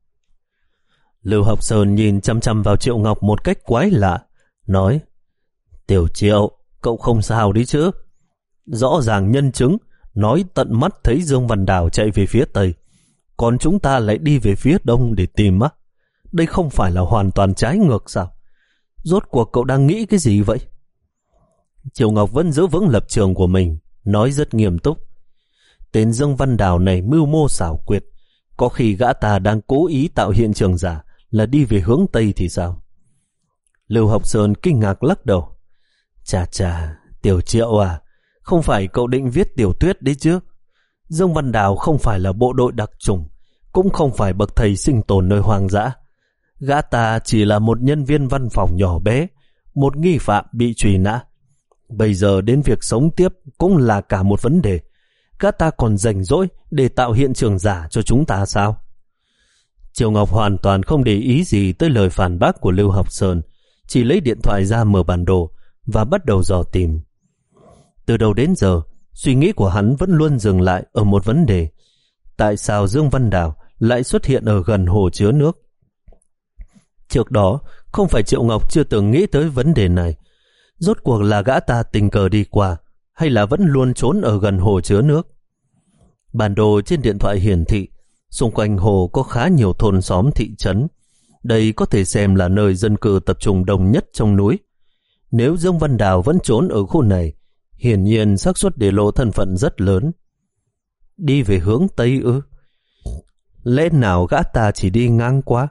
Lưu Học Sơn nhìn chăm chăm vào Triệu Ngọc một cách quái lạ, nói, Tiểu Triệu, cậu không sao đi chứ? Rõ ràng nhân chứng nói tận mắt thấy Dương Văn Đào chạy về phía tây, còn chúng ta lại đi về phía đông để tìm á. Đây không phải là hoàn toàn trái ngược sao? Rốt cuộc cậu đang nghĩ cái gì vậy? Triệu Ngọc vẫn giữ vững lập trường của mình, nói rất nghiêm túc. Tên Dương Văn Đào này mưu mô xảo quyệt, có khi gã ta đang cố ý tạo hiện trường giả là đi về hướng tây thì sao? Lưu Học Sơn kinh ngạc lắc đầu. Chà chà, Tiểu Triệu à, không phải cậu định viết tiểu thuyết đấy chứ? Dương Văn Đào không phải là bộ đội đặc chủng, cũng không phải bậc thầy sinh tồn nơi hoang dã. Gã ta chỉ là một nhân viên văn phòng nhỏ bé, một nghi phạm bị truy nã. Bây giờ đến việc sống tiếp cũng là cả một vấn đề. Gã ta còn rảnh rỗi để tạo hiện trường giả cho chúng ta sao? Triệu Ngọc hoàn toàn không để ý gì tới lời phản bác của Lưu Học Sơn, chỉ lấy điện thoại ra mở bản đồ, và bắt đầu dò tìm. Từ đầu đến giờ, suy nghĩ của hắn vẫn luôn dừng lại ở một vấn đề: tại sao Dương Văn Đào lại xuất hiện ở gần hồ chứa nước? Trước đó, không phải Triệu Ngọc chưa từng nghĩ tới vấn đề này. Rốt cuộc là gã ta tình cờ đi qua, hay là vẫn luôn trốn ở gần hồ chứa nước? Bản đồ trên điện thoại hiển thị, xung quanh hồ có khá nhiều thôn xóm thị trấn. Đây có thể xem là nơi dân cư tập trung đông nhất trong núi. Nếu Dương Văn Đào vẫn trốn ở khu này, hiển nhiên xác suất để lộ thân phận rất lớn. Đi về hướng Tây ư? Lẽ nào gã ta chỉ đi ngang qua?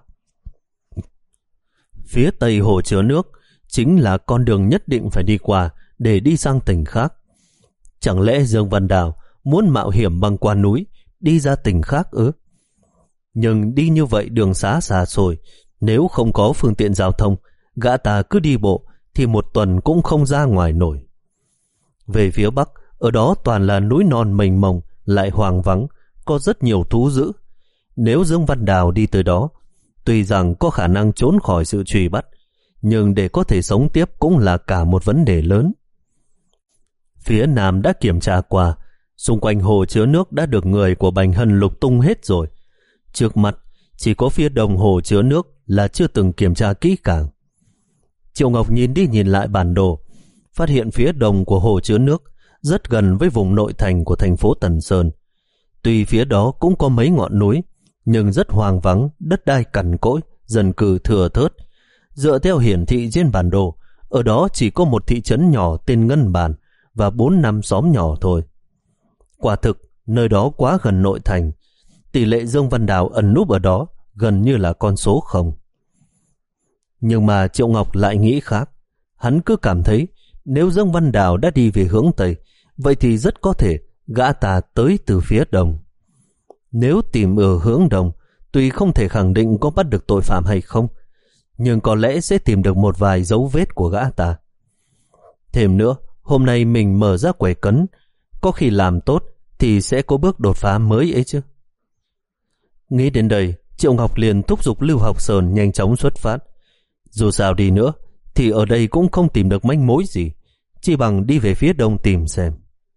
Phía Tây hồ chứa nước chính là con đường nhất định phải đi qua để đi sang tỉnh khác. Chẳng lẽ Dương Văn Đào muốn mạo hiểm băng qua núi đi ra tỉnh khác ư? Nhưng đi như vậy đường xá xa xôi, nếu không có phương tiện giao thông, gã ta cứ đi bộ thì một tuần cũng không ra ngoài nổi. Về phía Bắc, ở đó toàn là núi non mênh mông, lại hoang vắng, có rất nhiều thú dữ. Nếu Dương Văn Đào đi tới đó, tuy rằng có khả năng trốn khỏi sự truy bắt, nhưng để có thể sống tiếp cũng là cả một vấn đề lớn. Phía Nam đã kiểm tra qua, xung quanh hồ chứa nước đã được người của Bành Hân lục tung hết rồi. Trước mặt, chỉ có phía Đông hồ chứa nước là chưa từng kiểm tra kỹ càng. Triệu Ngọc nhìn đi nhìn lại bản đồ, phát hiện phía đông của hồ chứa nước rất gần với vùng nội thành của thành phố Tần Sơn. Tuy phía đó cũng có mấy ngọn núi, nhưng rất hoang vắng, đất đai cằn cỗi, dân cư thừa thớt. Dựa theo hiển thị trên bản đồ, ở đó chỉ có một thị trấn nhỏ tên Ngân Bàn và bốn năm xóm nhỏ thôi. Quả thực, nơi đó quá gần nội thành, tỷ lệ Dương Văn Đào ẩn núp ở đó gần như là con số không. Nhưng mà Triệu Ngọc lại nghĩ khác. Hắn cứ cảm thấy nếu Dương Văn Đào đã đi về hướng Tây, vậy thì rất có thể gã ta tới từ phía Đông. Nếu tìm ở hướng Đông, tuy không thể khẳng định có bắt được tội phạm hay không, nhưng có lẽ sẽ tìm được một vài dấu vết của gã ta. Thêm nữa, hôm nay mình mở ra quầy cấn, có khi làm tốt thì sẽ có bước đột phá mới ấy chứ. Nghĩ đến đây, Triệu Ngọc liền thúc giục Lưu Học Sơn nhanh chóng xuất phát. Dù sao đi nữa, thì ở đây cũng không tìm được manh mối gì, chỉ bằng đi về phía đông tìm xem.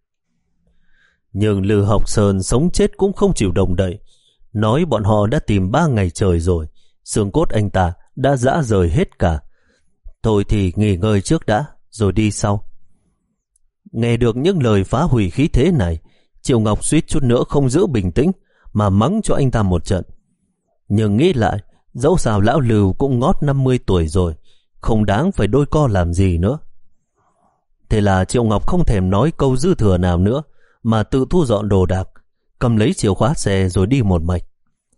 Nhưng Lưu Học Sơn sống chết cũng không chịu động đậy, nói bọn họ đã tìm ba ngày trời rồi, xương cốt anh ta đã rã rời hết cả. Thôi thì nghỉ ngơi trước đã, rồi đi sau. Nghe được những lời phá hủy khí thế này, Triệu Ngọc suýt chút nữa không giữ bình tĩnh mà mắng cho anh ta một trận. Nhưng nghĩ lại, dẫu sao lão Lưu cũng ngót năm mươi tuổi rồi, không đáng phải đôi co làm gì nữa. Thế là Triệu Ngọc không thèm nói câu dư thừa nào nữa, mà tự thu dọn đồ đạc, cầm lấy chìa khóa xe rồi đi một mạch.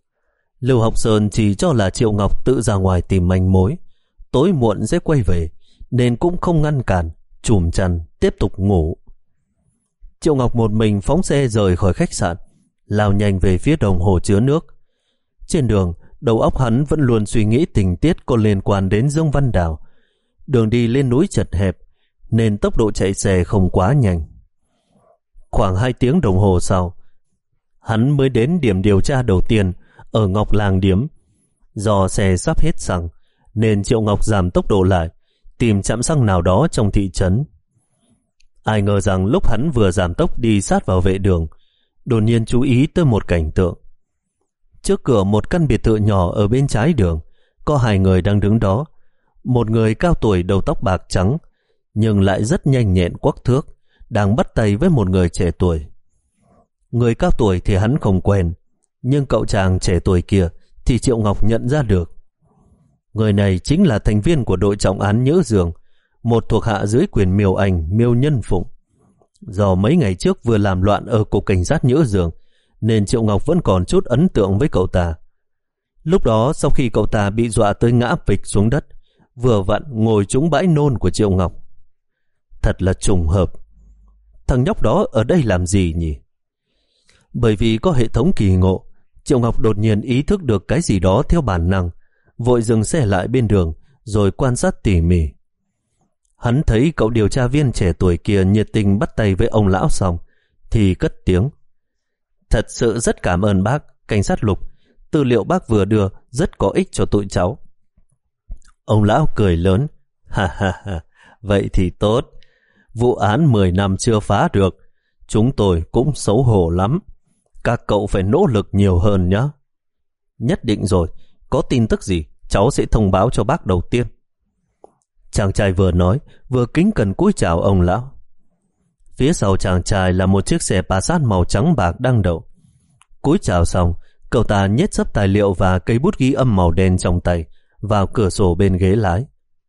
Lưu Học Sơn chỉ cho là Triệu Ngọc tự ra ngoài tìm manh mối, tối muộn sẽ quay về, nên cũng không ngăn cản, chùm chăn tiếp tục ngủ. Triệu Ngọc một mình phóng xe rời khỏi khách sạn, lao nhanh về phía đồng hồ chứa nước. Trên đường, đầu óc hắn vẫn luôn suy nghĩ tình tiết có liên quan đến Dương Văn Đào. Đường đi lên núi chật hẹp, nên tốc độ chạy xe không quá nhanh. Khoảng hai tiếng đồng hồ sau, hắn mới đến điểm điều tra đầu tiên ở Ngọc Làng Điếm. Do xe sắp hết xăng, nên Triệu Ngọc giảm tốc độ lại, tìm trạm xăng nào đó trong thị trấn. Ai ngờ rằng lúc hắn vừa giảm tốc đi sát vào vệ đường, đột nhiên chú ý tới một cảnh tượng. Trước cửa một căn biệt thự nhỏ ở bên trái đường, có hai người đang đứng đó. Một người cao tuổi đầu tóc bạc trắng, nhưng lại rất nhanh nhẹn quắc thước, đang bắt tay với một người trẻ tuổi. Người cao tuổi thì hắn không quen, nhưng cậu chàng trẻ tuổi kia thì Triệu Ngọc nhận ra được. Người này chính là thành viên của đội trọng án Nhữ Dương, một thuộc hạ dưới quyền Miêu Anh, Miêu Nhân Phụng. Do mấy ngày trước vừa làm loạn ở cục cảnh sát Nhữ Dương, nên Triệu Ngọc vẫn còn chút ấn tượng với cậu ta. Lúc đó sau khi cậu ta bị dọa tới ngã phịch xuống đất, vừa vặn ngồi trúng bãi nôn của Triệu Ngọc. Thật là trùng hợp. Thằng nhóc đó ở đây làm gì nhỉ? Bởi vì có hệ thống kỳ ngộ, Triệu Ngọc đột nhiên ý thức được cái gì đó theo bản năng, vội dừng xe lại bên đường rồi quan sát tỉ mỉ. Hắn thấy cậu điều tra viên trẻ tuổi kia nhiệt tình bắt tay với ông lão xong thì cất tiếng: "Thật sự rất cảm ơn bác, cảnh sát Lục. Tư liệu bác vừa đưa rất có ích cho tụi cháu." Ông lão cười lớn: "Ha ha ha, Vậy thì tốt. Vụ án mười năm chưa phá được, chúng tôi cũng xấu hổ lắm. Các cậu phải nỗ lực nhiều hơn nhé. Nhất định rồi, có tin tức gì cháu sẽ thông báo cho bác đầu tiên. Chàng trai vừa nói vừa kính cẩn cúi chào ông lão. Phía sau chàng trai là một chiếc xe Passat màu trắng bạc đang đậu. Cúi chào xong, cậu ta nhét sấp tài liệu và cây bút ghi âm màu đen trong tay vào cửa sổ bên ghế lái.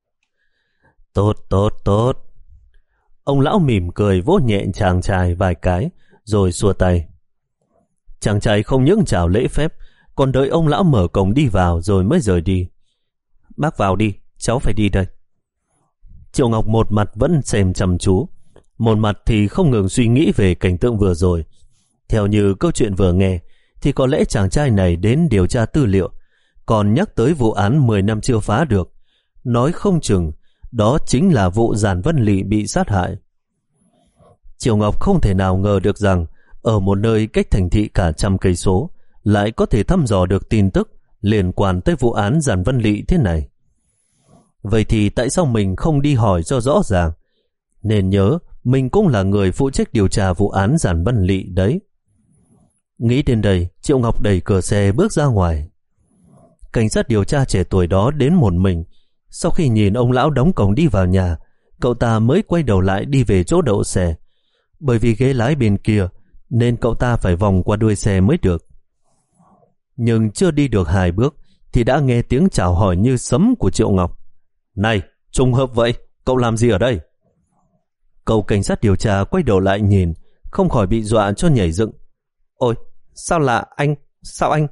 Tốt, tốt, tốt. Ông lão mỉm cười vỗ nhẹ chàng trai vài cái rồi xua tay. Chàng trai không những chào lễ phép, còn đợi ông lão mở cổng đi vào rồi mới rời đi. Bác vào đi, cháu phải đi đây. Triệu Ngọc một mặt vẫn xem chăm chú, một mặt thì không ngừng suy nghĩ về cảnh tượng vừa rồi. Theo như câu chuyện vừa nghe thì có lẽ chàng trai này đến điều tra tư liệu, còn nhắc tới vụ án mười năm chưa phá được. Nói không chừng đó chính là vụ Giản Vân Lị bị sát hại. Triệu Ngọc không thể nào ngờ được rằng ở một nơi cách thành thị cả trăm cây số lại có thể thăm dò được tin tức liên quan tới vụ án Giản Vân Lị thế này. Vậy thì tại sao mình không đi hỏi cho rõ ràng? Nên nhớ mình cũng là người phụ trách điều tra vụ án Giản Vân Lị đấy. Nghĩ đến đây, Triệu Ngọc đẩy cửa xe bước ra ngoài. Cảnh sát điều tra trẻ tuổi đó đến một mình. Sau khi nhìn ông lão đóng cổng đi vào nhà, cậu ta mới quay đầu lại đi về chỗ đậu xe. Bởi vì ghế lái bên kia nên cậu ta phải vòng qua đuôi xe mới được. Nhưng chưa đi được hai bước thì đã nghe tiếng chào hỏi như sấm của Triệu Ngọc. Này, trùng hợp vậy, cậu làm gì ở đây? Cậu cảnh sát điều tra quay đầu lại nhìn, không khỏi bị dọa cho nhảy dựng. Ôi, sao là anh? Sao anh?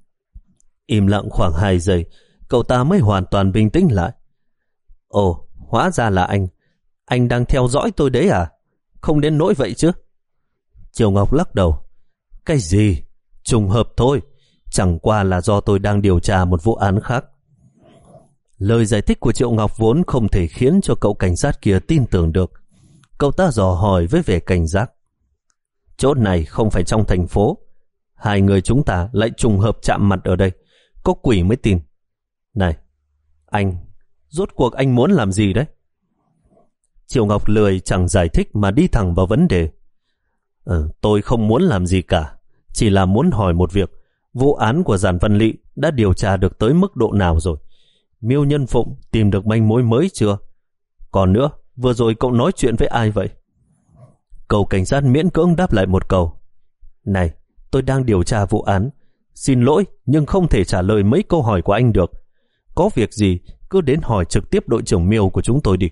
Im lặng khoảng hai giây, cậu ta mới hoàn toàn bình tĩnh lại. Ồ, hóa ra là anh. Anh đang theo dõi tôi đấy à? Không đến nỗi vậy chứ? Triệu Ngọc lắc đầu. Cái gì? Trùng hợp thôi. Chẳng qua là do tôi đang điều tra một vụ án khác. Lời giải thích của Triệu Ngọc vốn không thể khiến cho cậu cảnh sát kia tin tưởng được. Cậu ta dò hỏi với vẻ cảnh giác. Chỗ này không phải trong thành phố. Hai người chúng ta lại trùng hợp chạm mặt ở đây. Có quỷ mới tin. Này, anh, rốt cuộc anh muốn làm gì đấy? Triệu Ngọc lười chẳng giải thích mà đi thẳng vào vấn đề. Ừ, tôi không muốn làm gì cả. Chỉ là muốn hỏi một việc. Vụ án của Giản Vân Lị đã điều tra được tới mức độ nào rồi? Miêu Nhân Phụng tìm được manh mối mới chưa? Còn nữa, vừa rồi cậu nói chuyện với ai vậy? Cậu cảnh sát miễn cưỡng đáp lại một câu. Này, tôi đang điều tra vụ án. Xin lỗi, nhưng không thể trả lời mấy câu hỏi của anh được. Có việc gì, cứ đến hỏi trực tiếp đội trưởng Miêu của chúng tôi đi.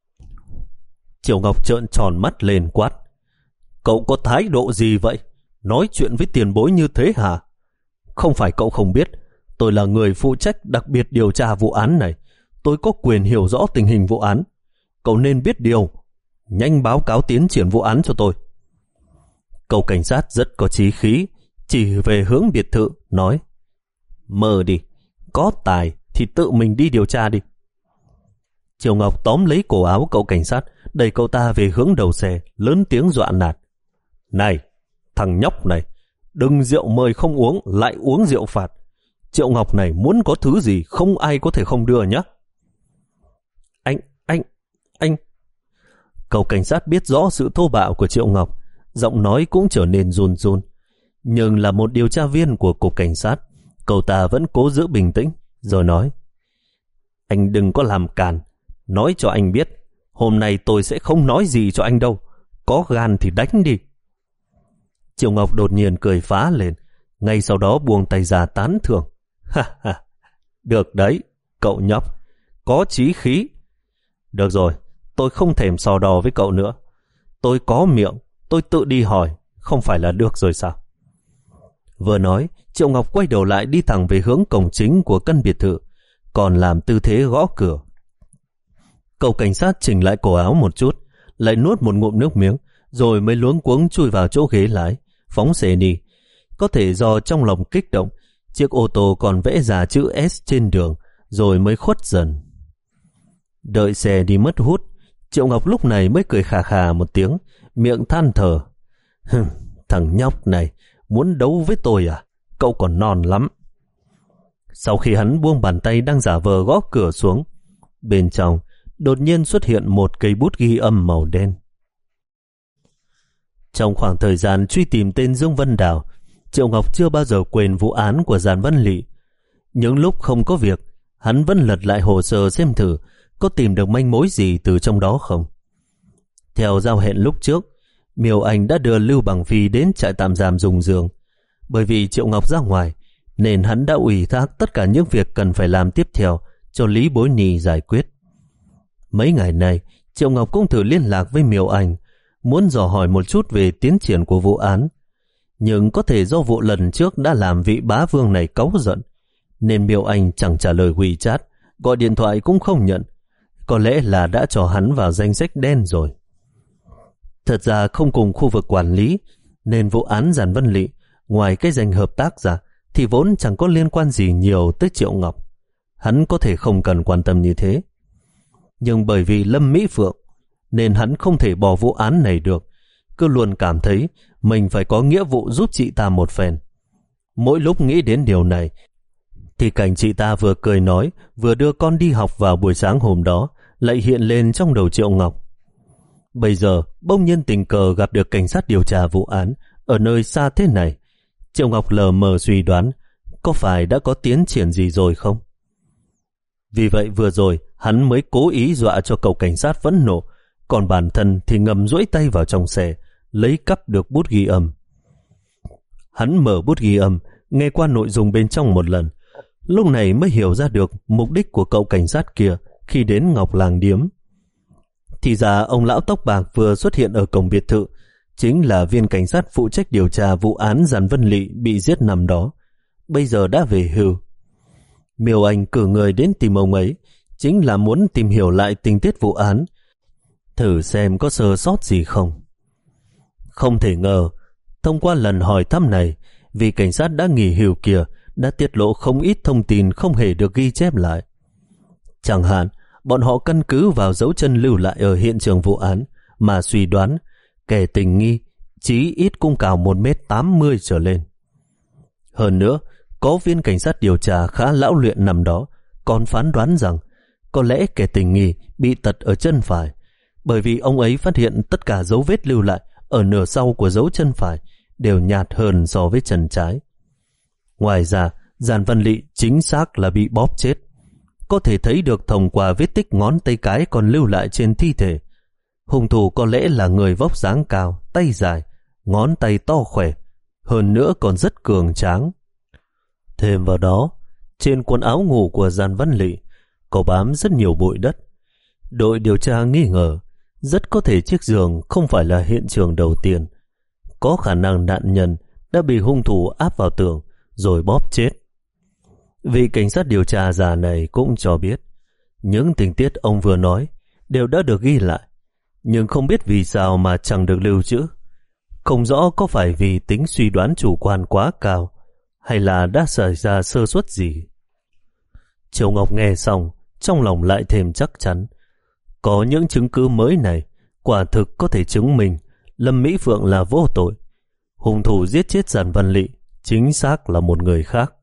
Triệu Ngọc trợn tròn mắt lên quát. Cậu có thái độ gì vậy? Nói chuyện với tiền bối như thế hả? Không phải cậu không biết, tôi là người phụ trách đặc biệt điều tra vụ án này. Tôi có quyền hiểu rõ tình hình vụ án. Cậu nên biết điều. Nhanh báo cáo tiến triển vụ án cho tôi. Cậu cảnh sát rất có chí khí, chỉ về hướng biệt thự, nói. Mơ đi, có tài thì tự mình đi điều tra đi. Triệu Ngọc tóm lấy cổ áo cậu cảnh sát, đẩy cậu ta về hướng đầu xe, lớn tiếng dọa nạt. Này, thằng nhóc này, đừng rượu mời không uống, lại uống rượu phạt. Triệu Ngọc này muốn có thứ gì không ai có thể không đưa nhé. Anh, anh, anh. Cậu cảnh sát biết rõ sự thô bạo của Triệu Ngọc, giọng nói cũng trở nên run run. Nhưng là một điều tra viên của cục cảnh sát, cậu ta vẫn cố giữ bình tĩnh, rồi nói. Anh đừng có làm càn, nói cho anh biết, hôm nay tôi sẽ không nói gì cho anh đâu, có gan thì đánh đi. Triệu Ngọc đột nhiên cười phá lên, ngay sau đó buông tay ra tán thưởng. Ha ha, được đấy, cậu nhóc, có chí khí. Được rồi, tôi không thèm so đo với cậu nữa. Tôi có miệng, tôi tự đi hỏi, không phải là được rồi sao? Vừa nói, Triệu Ngọc quay đầu lại đi thẳng về hướng cổng chính của căn biệt thự, còn làm tư thế gõ cửa. Cậu cảnh sát chỉnh lại cổ áo một chút, lại nuốt một ngụm nước miếng, rồi mới luống cuống chui vào chỗ ghế lái, phóng xe đi. Có thể do trong lòng kích động, chiếc ô tô còn vẽ ra chữ S trên đường, rồi mới khuất dần. Đợi xe đi mất hút, Triệu Ngọc lúc này mới cười khà khà một tiếng, miệng than thở. Hừm, thằng nhóc này muốn đấu với tôi à? Cậu còn non lắm. Sau khi hắn buông bàn tay đang giả vờ gõ cửa xuống, bên trong đột nhiên xuất hiện một cây bút ghi âm màu đen. Trong khoảng thời gian truy tìm tên Dương Vân Đào, Triệu Ngọc chưa bao giờ quên vụ án của Giản Văn Lị. Những lúc không có việc, hắn vẫn lật lại hồ sơ xem thử có tìm được manh mối gì từ trong đó không. Theo giao hẹn lúc trước, Miêu Anh đã đưa Lưu Bằng Phi đến trại tạm giam Dùng Dương. Bởi vì Triệu Ngọc ra ngoài, nên hắn đã ủy thác tất cả những việc cần phải làm tiếp theo cho Lý Bối Nhi giải quyết. Mấy ngày này, Triệu Ngọc cũng thử liên lạc với Miêu Anh, muốn dò hỏi một chút về tiến triển của vụ án. Nhưng có thể do vụ lần trước đã làm vị bá vương này cáu giận, nên Miêu Anh chẳng trả lời WeChat, gọi điện thoại cũng không nhận. Có lẽ là đã cho hắn vào danh sách đen rồi. Thật ra không cùng khu vực quản lý, nên vụ án Giản Văn Lị, ngoài cái danh hợp tác ra, thì vốn chẳng có liên quan gì nhiều tới Triệu Ngọc. Hắn có thể không cần quan tâm như thế. Nhưng bởi vì Lâm Mỹ Phượng, nên hắn không thể bỏ vụ án này được, cứ luôn cảm thấy mình phải có nghĩa vụ giúp chị ta một phen. Mỗi lúc nghĩ đến điều này, thì cảnh chị ta vừa cười nói, vừa đưa con đi học vào buổi sáng hôm đó, lại hiện lên trong đầu Triệu Ngọc. Bây giờ, bỗng nhiên tình cờ gặp được cảnh sát điều tra vụ án ở nơi xa thế này. Triệu Ngọc lờ mờ suy đoán, có phải đã có tiến triển gì rồi không? Vì vậy vừa rồi, hắn mới cố ý dọa cho cậu cảnh sát phẫn nộ, còn bản thân thì ngầm duỗi tay vào trong xe, lấy cắp được bút ghi âm. Hắn mở bút ghi âm, nghe qua nội dung bên trong một lần, lúc này mới hiểu ra được mục đích của cậu cảnh sát kia khi đến Ngọc Làng Điếm. Thì ra ông lão tóc bạc vừa xuất hiện ở cổng biệt thự chính là viên cảnh sát phụ trách điều tra vụ án Giản Văn Lị bị giết năm đó, bây giờ đã về hưu. Miêu Anh cử người đến tìm ông ấy chính là muốn tìm hiểu lại tình tiết vụ án, thử xem có sơ sót gì không. Không thể ngờ, thông qua lần hỏi thăm này, vì cảnh sát đã nghỉ hưu kia đã tiết lộ không ít thông tin không hề được ghi chép lại. Chẳng hạn, bọn họ căn cứ vào dấu chân lưu lại ở hiện trường vụ án mà suy đoán kẻ tình nghi chí ít cũng cao một mét tám mươi trở lên. Hơn nữa, có viên cảnh sát điều tra khá lão luyện nằm đó còn phán đoán rằng có lẽ kẻ tình nghi bị tật ở chân phải, bởi vì ông ấy phát hiện tất cả dấu vết lưu lại ở nửa sau của dấu chân phải đều nhạt hơn so với chân trái. Ngoài ra, Giản Văn Lị chính xác là bị bóp chết, có thể thấy được thông qua vết tích ngón tay cái còn lưu lại trên thi thể. Hung thủ có lẽ là người vóc dáng cao, tay dài, ngón tay to khỏe, hơn nữa còn rất cường tráng. Thêm vào đó, trên quần áo ngủ của Giản Văn Lị có bám rất nhiều bụi đất. Đội điều tra nghi ngờ rất có thể chiếc giường không phải là hiện trường đầu tiên, có khả năng nạn nhân đã bị hung thủ áp vào tường rồi bóp chết. Vị cảnh sát điều tra già này cũng cho biết những tình tiết ông vừa nói đều đã được ghi lại, nhưng không biết vì sao mà chẳng được lưu trữ. Không rõ có phải vì tính suy đoán chủ quan quá cao hay là đã xảy ra sơ suất gì. Triệu Ngọc nghe xong, trong lòng lại thêm chắc chắn. Có những chứng cứ mới này, quả thực có thể chứng minh Lâm Mỹ Phượng là vô tội. Hung thủ giết chết Giản Văn Lị chính xác là một người khác.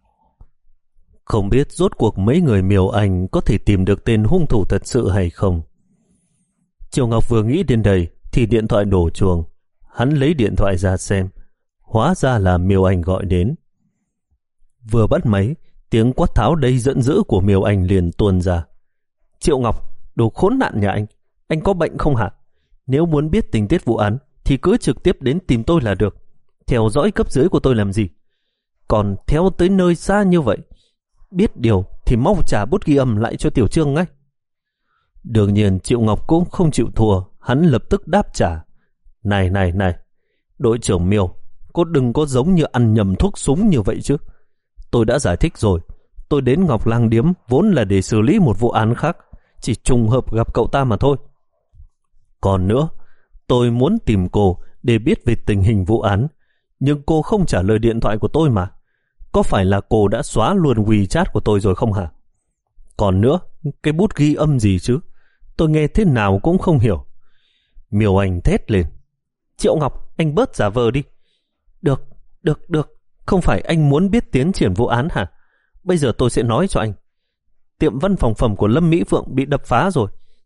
Không biết rốt cuộc mấy người Miêu Anh có thể tìm được tên hung thủ thật sự hay không. Triệu Ngọc vừa nghĩ đến đây thì điện thoại đổ chuông. Hắn lấy điện thoại ra xem, hóa ra là Miêu Anh gọi đến. Vừa bắt máy, tiếng quát tháo đầy giận dữ của Miêu Anh liền tuôn ra. Triệu Ngọc, đồ khốn nạn nhà anh, anh có bệnh không hả? Nếu muốn biết tình tiết vụ án thì cứ trực tiếp đến tìm tôi là được. Theo dõi cấp dưới của tôi làm gì? Còn theo tới nơi xa như vậy, biết điều thì mau trả bút ghi âm lại cho Tiểu Trương ngay. Đương nhiên Triệu Ngọc cũng không chịu thua, hắn lập tức đáp trả. Này này này, đội trưởng Miêu, cô đừng có giống như ăn nhầm thuốc súng như vậy chứ. Tôi đã giải thích rồi, tôi đến Ngọc Lang Điếm vốn là để xử lý một vụ án khác, chỉ trùng hợp gặp cậu ta mà thôi. Còn nữa, tôi muốn tìm cô để biết về tình hình vụ án, nhưng cô không trả lời điện thoại của tôi mà. Có phải là cô đã xóa luôn WeChat của tôi rồi không hả? Còn nữa, cái bút ghi âm gì chứ? Tôi nghe thế nào cũng không hiểu. Miêu Anh thét lên. Triệu Ngọc, anh bớt giả vờ đi. Được, được, được. Không phải anh muốn biết tiến triển vụ án hả? Bây giờ tôi sẽ nói cho anh. Tiệm văn phòng phẩm của Lâm Mỹ Phượng bị đập phá rồi.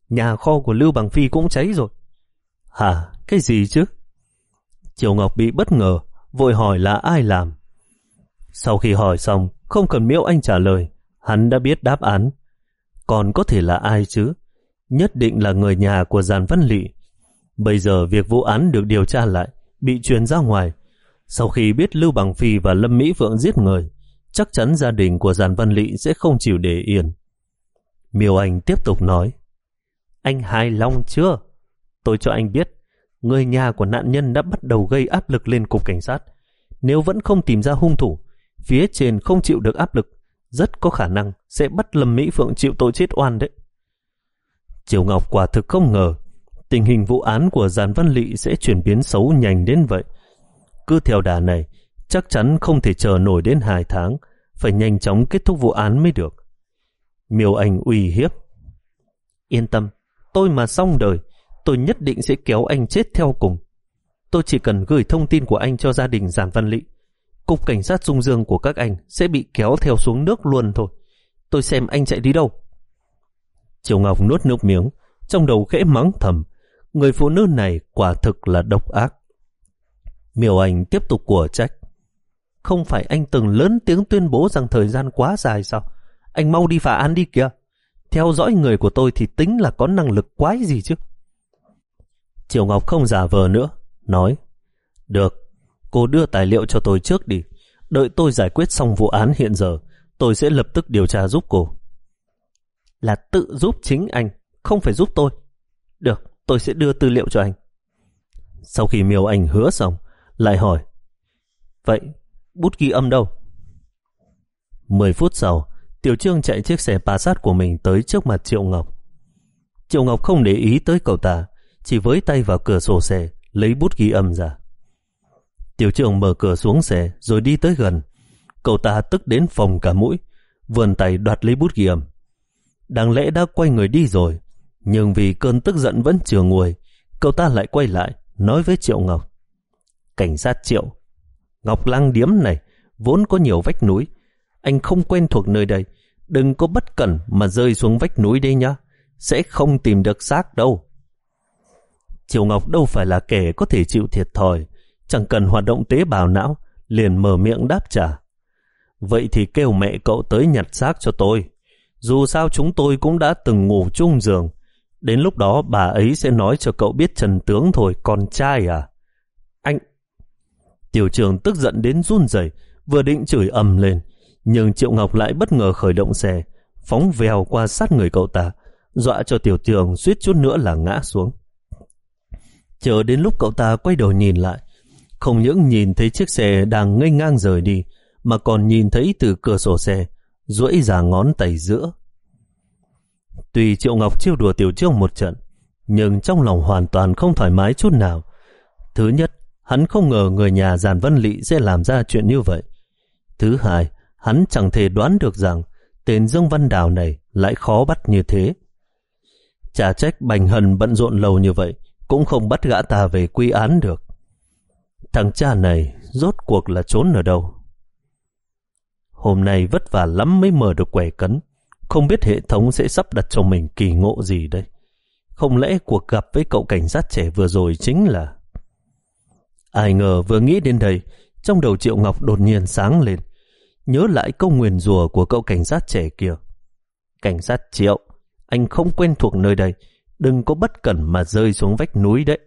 nhà kho của Lưu Bằng Phi cũng cháy rồi. Hả? Cái gì chứ? Triệu Ngọc bị bất ngờ, vội hỏi là ai làm. Sau khi hỏi xong, không cần Miễu Anh trả lời, hắn đã biết đáp án. Còn có thể là ai chứ? Nhất định là người nhà của Giàn Văn Lị. Bây giờ việc vụ án được điều tra lại, bị truyền ra ngoài. Sau khi biết Lưu Bằng Phi và Lâm Mỹ Phượng giết người, chắc chắn gia đình của Giàn Văn Lị sẽ không chịu để yên. Miêu Anh tiếp tục nói, anh hài lòng chưa? Tôi cho anh biết, người nhà của nạn nhân đã bắt đầu gây áp lực lên cục cảnh sát. Nếu vẫn không tìm ra hung thủ, phía trên không chịu được áp lực, rất có khả năng sẽ bắt Lâm Mỹ Phượng chịu tội chết oan đấy. Triệu Ngọc quả thực không ngờ tình hình vụ án của Giàn Văn Lị sẽ chuyển biến xấu nhanh đến vậy. Cứ theo đà này, chắc chắn không thể chờ nổi đến hai tháng, phải nhanh chóng kết thúc vụ án mới được. Miêu Anh uy hiếp, yên tâm, tôi mà xong đời, tôi nhất định sẽ kéo anh chết theo cùng. Tôi chỉ cần gửi thông tin của anh cho gia đình Giàn Văn Lị, cục cảnh sát Dung Dương của các anh sẽ bị kéo theo xuống nước luôn thôi. Tôi xem anh chạy đi đâu. Triệu Ngọc nuốt nước miếng, trong đầu khẽ mắng thầm, người phụ nữ này quả thực là độc ác. Miêu Anh tiếp tục của trách, không phải anh từng lớn tiếng tuyên bố rằng thời gian quá dài sao? Anh mau đi phá án đi kìa. Theo dõi người của tôi thì tính là có năng lực quái gì chứ? Triệu Ngọc không giả vờ nữa, nói, được, cô đưa tài liệu cho tôi trước đi. Đợi tôi giải quyết xong vụ án hiện giờ, tôi sẽ lập tức điều tra giúp cô. Là tự giúp chính anh, không phải giúp tôi. Được, tôi sẽ đưa tư liệu cho anh. Sau khi Miêu Anh hứa xong, lại hỏi, vậy bút ghi âm đâu? Mười phút sau, Tiểu Trương chạy chiếc xe Passat của mình tới trước mặt Triệu Ngọc. Triệu Ngọc không để ý tới cậu ta, chỉ với tay vào cửa sổ xe, lấy bút ghi âm ra. Tiểu Trương mở cửa xuống xe rồi đi tới gần. Cậu ta tức đến phồng cả mũi, vươn tay đoạt lấy bút ghi âm. Đáng lẽ đã quay người đi rồi, nhưng vì cơn tức giận vẫn chưa nguôi, cậu ta lại quay lại, nói với Triệu Ngọc, cảnh sát Triệu, Ngọc Lang điếm này vốn có nhiều vách núi, anh không quen thuộc nơi đây, đừng có bất cẩn mà rơi xuống vách núi đây nhá, sẽ không tìm được xác đâu. Triệu Ngọc đâu phải là kẻ có thể chịu thiệt thòi, chẳng cần hoạt động tế bào não, liền mở miệng đáp trả. Vậy thì kêu mẹ cậu tới nhặt xác cho tôi. Dù sao chúng tôi cũng đã từng ngủ chung giường. Đến lúc đó bà ấy sẽ nói cho cậu biết chân tướng thôi, con trai à. Anh... Tiểu Trường tức giận đến run rẩy, vừa định chửi ầm lên, nhưng Triệu Ngọc lại bất ngờ khởi động xe, phóng vèo qua sát người cậu ta, dọa cho Tiểu Trường suýt chút nữa là ngã xuống. Chờ đến lúc cậu ta quay đầu nhìn lại, không những nhìn thấy chiếc xe đang nghênh ngang rời đi, mà còn nhìn thấy từ cửa sổ xe duỗi ra ngón tay giữa. Tuy Triệu Ngọc trêu đùa Tiểu Trương một trận, nhưng trong lòng hoàn toàn không thoải mái chút nào. Thứ nhất, hắn không ngờ người nhà Giàn Văn Lị sẽ làm ra chuyện như vậy. Thứ hai, hắn chẳng thể đoán được rằng tên Dương Văn Đào này lại khó bắt như thế. Chả trách Bành Hân bận rộn lâu như vậy cũng không bắt gã ta về quy án được. Thằng cha này rốt cuộc là trốn ở đâu? Hôm nay vất vả lắm mới mở được quẻ cấn, không biết hệ thống sẽ sắp đặt cho mình kỳ ngộ gì đây. Không lẽ cuộc gặp với cậu cảnh sát trẻ vừa rồi chính là... Ai ngờ vừa nghĩ đến đây, trong đầu Triệu Ngọc đột nhiên sáng lên, nhớ lại câu nguyền rủa của cậu cảnh sát trẻ kia. Cảnh sát Triệu, anh không quen thuộc nơi đây, đừng có bất cẩn mà rơi xuống vách núi đấy.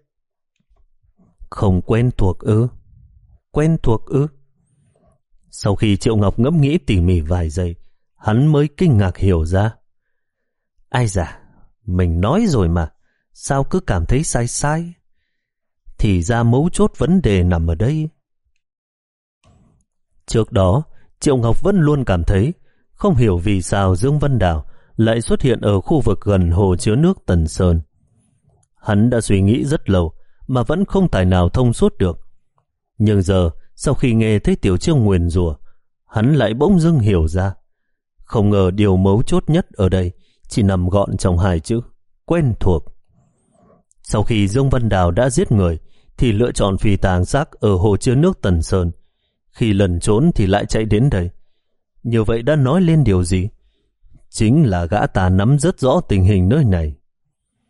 Không quen thuộc ư? Quen thuộc ư? Sau khi Triệu Ngọc ngẫm nghĩ tỉ mỉ vài giây, hắn mới kinh ngạc hiểu ra. Ai dà, mình nói rồi mà, sao cứ cảm thấy sai sai? Thì ra mấu chốt vấn đề nằm ở đây. Trước đó, Triệu Ngọc vẫn luôn cảm thấy không hiểu vì sao Dương Văn Đào lại xuất hiện ở khu vực gần hồ chứa nước Tần Sơn. Hắn đã suy nghĩ rất lâu mà vẫn không tài nào thông suốt được. Nhưng giờ, sau khi nghe thấy Tiểu Trương nguyền rủa, hắn lại bỗng dưng hiểu ra. Không ngờ điều mấu chốt nhất ở đây chỉ nằm gọn trong hai chữ quen thuộc. Sau khi Dương Văn Đào đã giết người thì lựa chọn phi tàng xác ở hồ chứa nước Tần Sơn. Khi lần trốn thì lại chạy đến đây. Như vậy đã nói lên điều gì? Chính là gã ta nắm rất rõ tình hình nơi này.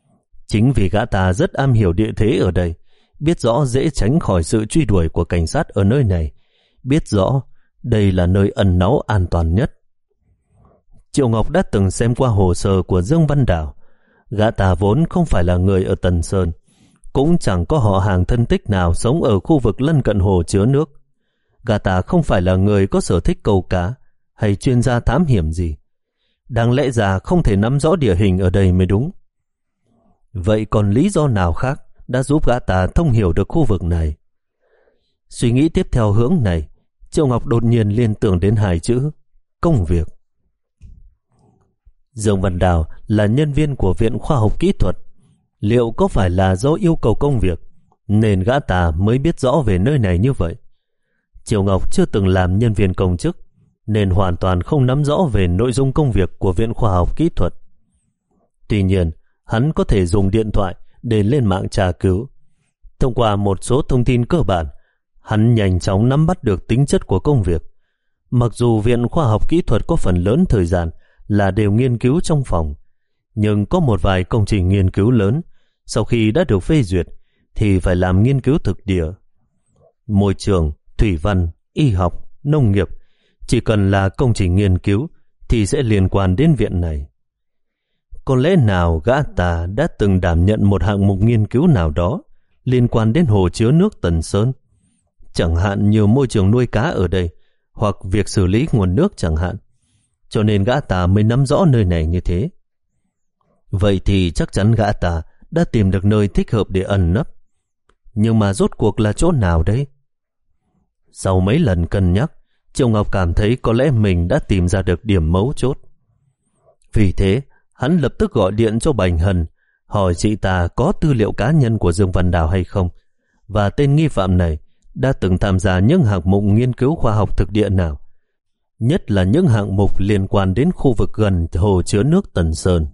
Chính vì gã ta rất am hiểu địa thế ở đây, biết rõ dễ tránh khỏi sự truy đuổi của cảnh sát ở nơi này, biết rõ đây là nơi ẩn náu an toàn nhất. Triệu Ngọc đã từng xem qua hồ sơ của Dương Văn Đào. Gã ta vốn không phải là người ở Tần Sơn, cũng chẳng có họ hàng thân tích nào sống ở khu vực lân cận hồ chứa nước. Gã ta không phải là người có sở thích câu cá hay chuyên gia thám hiểm gì. Đáng lẽ ra không thể nắm rõ địa hình ở đây mới đúng. Vậy còn lý do nào khác đã giúp gã ta thông hiểu được khu vực này? Suy nghĩ tiếp theo hướng này, Triệu Ngọc đột nhiên liên tưởng đến hai chữ công việc. Dương Văn Đào là nhân viên của Viện Khoa học Kỹ thuật. Liệu có phải là do yêu cầu công việc nên gã ta mới biết rõ về nơi này như vậy? Triệu Ngọc chưa từng làm nhân viên công chức nên hoàn toàn không nắm rõ về nội dung công việc của Viện Khoa học Kỹ thuật. Tuy nhiên, hắn có thể dùng điện thoại để lên mạng tra cứu. Thông qua một số thông tin cơ bản, hắn nhanh chóng nắm bắt được tính chất của công việc. Mặc dù Viện Khoa học Kỹ thuật có phần lớn thời gian là đều nghiên cứu trong phòng, nhưng có một vài công trình nghiên cứu lớn sau khi đã được phê duyệt thì phải làm nghiên cứu thực địa. Môi trường, thủy văn, y học, nông nghiệp, chỉ cần là công trình nghiên cứu thì sẽ liên quan đến viện này. Có lẽ nào gã ta đã từng đảm nhận một hạng mục nghiên cứu nào đó liên quan đến hồ chứa nước Tần Sơn, chẳng hạn như môi trường nuôi cá ở đây hoặc việc xử lý nguồn nước chẳng hạn, cho nên gã ta mới nắm rõ nơi này như thế. Vậy thì chắc chắn gã ta đã tìm được nơi thích hợp để ẩn nấp. Nhưng mà rốt cuộc là chỗ nào đấy? Sau mấy lần cân nhắc, Triệu Ngọc cảm thấy có lẽ mình đã tìm ra được điểm mấu chốt. Vì thế, hắn lập tức gọi điện cho Bành Hân, hỏi chị ta có tư liệu cá nhân của Dương Văn Đào hay không, và tên nghi phạm này đã từng tham gia những hạng mục nghiên cứu khoa học thực địa nào, nhất là những hạng mục liên quan đến khu vực gần hồ chứa nước Tần Sơn.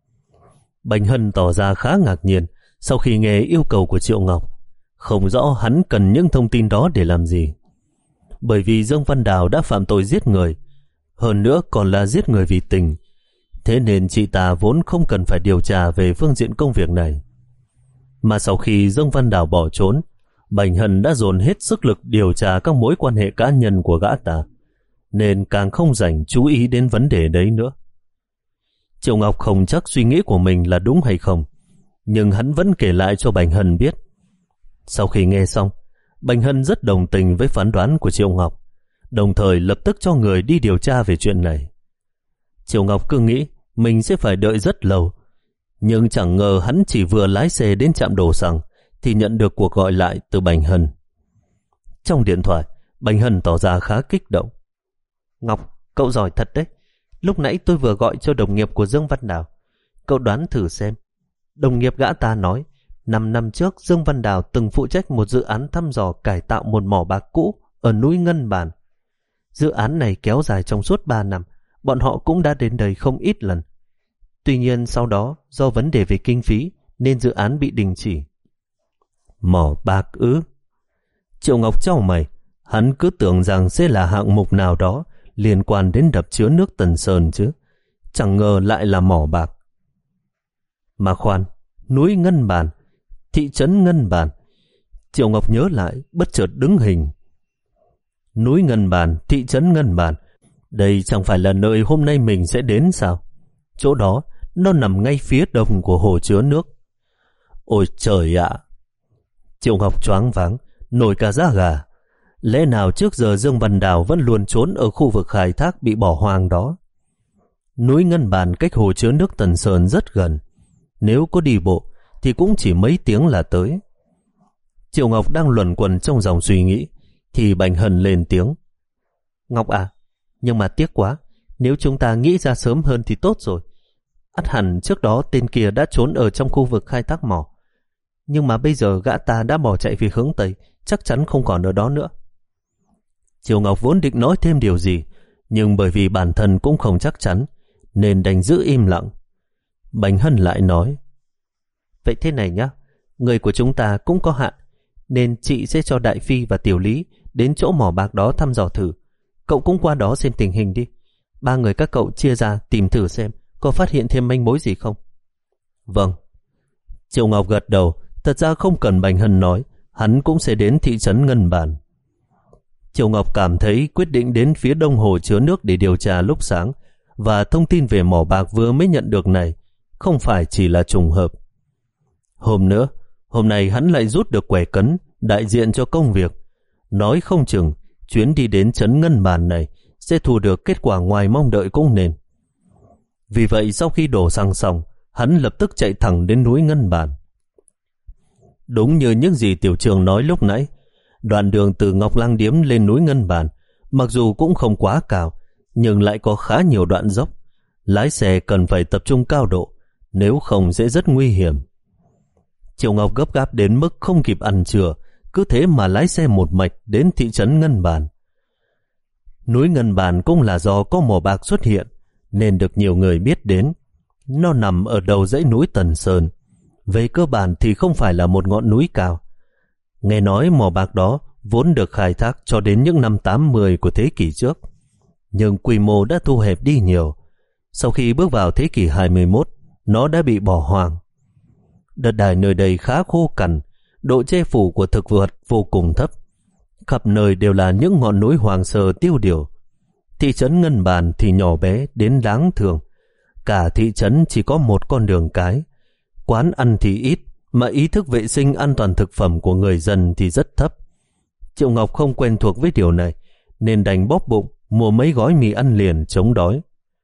Bành Hân tỏ ra khá ngạc nhiên sau khi nghe yêu cầu của Triệu Ngọc, không rõ hắn cần những thông tin đó để làm gì. Bởi vì Dương Văn Đào đã phạm tội giết người, hơn nữa còn là giết người vì tình, thế nên chị ta vốn không cần phải điều tra về phương diện công việc này. Mà sau khi Dương Văn Đào bỏ trốn, Bành Hân đã dồn hết sức lực điều tra các mối quan hệ cá nhân của gã ta, nên càng không dành chú ý đến vấn đề đấy nữa. Triệu Ngọc không chắc suy nghĩ của mình là đúng hay không, nhưng hắn vẫn kể lại cho Bành Hân biết. Sau khi nghe xong, Bành Hân rất đồng tình với phán đoán của Triệu Ngọc, đồng thời lập tức cho người đi điều tra về chuyện này. Triệu Ngọc cứ nghĩ mình sẽ phải đợi rất lâu, nhưng chẳng ngờ hắn chỉ vừa lái xe đến trạm đổ xăng thì nhận được cuộc gọi lại từ Bành Hân. Trong điện thoại, Bành Hân tỏ ra khá kích động. Ngọc, cậu giỏi thật đấy. Lúc nãy tôi vừa gọi cho đồng nghiệp của Dương Văn Đào. Cậu đoán thử xem. Đồng nghiệp gã ta nói, năm năm trước Dương Văn Đào từng phụ trách một dự án thăm dò cải tạo một mỏ bạc cũ ở núi Ngân Bàn. Dự án này kéo dài trong suốt ba năm, bọn họ cũng đã đến đây không ít lần. Tuy nhiên sau đó, do vấn đề về kinh phí nên dự án bị đình chỉ. Mỏ bạc ư? Triệu Ngọc chau mày, hắn cứ tưởng rằng sẽ là hạng mục nào đó liên quan đến đập chứa nước Tần Sơn chứ, chẳng ngờ lại là mỏ bạc. Mà khoan, núi Ngân Bàn, thị trấn Ngân Bàn. Triệu Ngọc nhớ lại, bất chợt đứng hình. Núi Ngân Bàn, thị trấn Ngân Bàn, đây chẳng phải là nơi hôm nay mình sẽ đến sao? Chỗ đó, nó nằm ngay phía đông của hồ chứa nước. Ôi trời ạ! Triệu Ngọc choáng váng, nổi cả da gà. Lẽ nào trước giờ Dương Văn Đào vẫn luôn trốn ở khu vực khai thác bị bỏ hoang đó? Núi Ngân Bàn cách hồ chứa nước Tần Sơn rất gần, nếu có đi bộ thì cũng chỉ mấy tiếng là tới. Triệu Ngọc đang luẩn quẩn trong dòng suy nghĩ thì Bành Hân lên tiếng. Ngọc à, nhưng mà tiếc quá, nếu chúng ta nghĩ ra sớm hơn thì tốt rồi. Ắt hẳn trước đó tên kia đã trốn ở trong khu vực khai thác mỏ, nhưng mà bây giờ gã ta đã bỏ chạy về hướng Tây, chắc chắn không còn ở đó nữa. Triệu Ngọc vốn định nói thêm điều gì, nhưng bởi vì bản thân cũng không chắc chắn nên đành giữ im lặng. Bành Hân lại nói, vậy thế này nhá, người của chúng ta cũng có hạn, nên chị sẽ cho Đại Phi và Tiểu Lý đến chỗ mỏ bạc đó thăm dò thử. Cậu cũng qua đó xem tình hình đi. Ba người các cậu chia ra tìm thử xem có phát hiện thêm manh mối gì không. Vâng. Triệu Ngọc gật đầu. Thật ra không cần Bành Hân nói, hắn cũng sẽ đến thị trấn Ngân Bản. Triệu Ngọc cảm thấy quyết định đến phía đông hồ chứa nước để điều tra lúc sáng và thông tin về mỏ bạc vừa mới nhận được này không phải chỉ là trùng hợp. Hôm nữa, hôm nay hắn lại rút được quẻ cấn đại diện cho công việc. Nói không chừng chuyến đi đến trấn Ngân Bản này sẽ thu được kết quả ngoài mong đợi cũng nên. Vì vậy sau khi đổ xăng xong, hắn lập tức chạy thẳng đến núi Ngân Bản. Đúng như những gì Tiểu Trường nói lúc nãy, đoạn đường từ Ngọc Lang Điếm lên núi Ngân Bản mặc dù cũng không quá cao, nhưng lại có khá nhiều đoạn dốc. Lái xe cần phải tập trung cao độ, nếu không sẽ rất nguy hiểm. Triệu Ngọc gấp gáp đến mức không kịp ăn trưa, cứ thế mà lái xe một mạch đến thị trấn Ngân Bản. Núi Ngân Bản cũng là do có mỏ bạc xuất hiện nên được nhiều người biết đến. Nó nằm ở đầu dãy núi Tần Sơn, về cơ bản thì không phải là một ngọn núi cao. Nghe nói mỏ bạc đó vốn được khai thác cho đến những năm tám mươi của thế kỷ trước, nhưng quy mô đã thu hẹp đi nhiều. Sau khi bước vào thế kỷ hai mươi mốt, nó đã bị bỏ hoang. Đất đai nơi đây khá khô cằn, độ che phủ của thực vật vô cùng thấp. Khắp nơi đều là những ngọn núi hoang sơ tiêu điều. Thị trấn Ngân Bản thì nhỏ bé đến đáng thương. Cả thị trấn chỉ có một con đường cái. Quán ăn thì ít, mà ý thức vệ sinh an toàn thực phẩm của người dân thì rất thấp. Triệu Ngọc không quen thuộc với điều này, nên đành bóp bụng mua mấy gói mì ăn liền chống đói.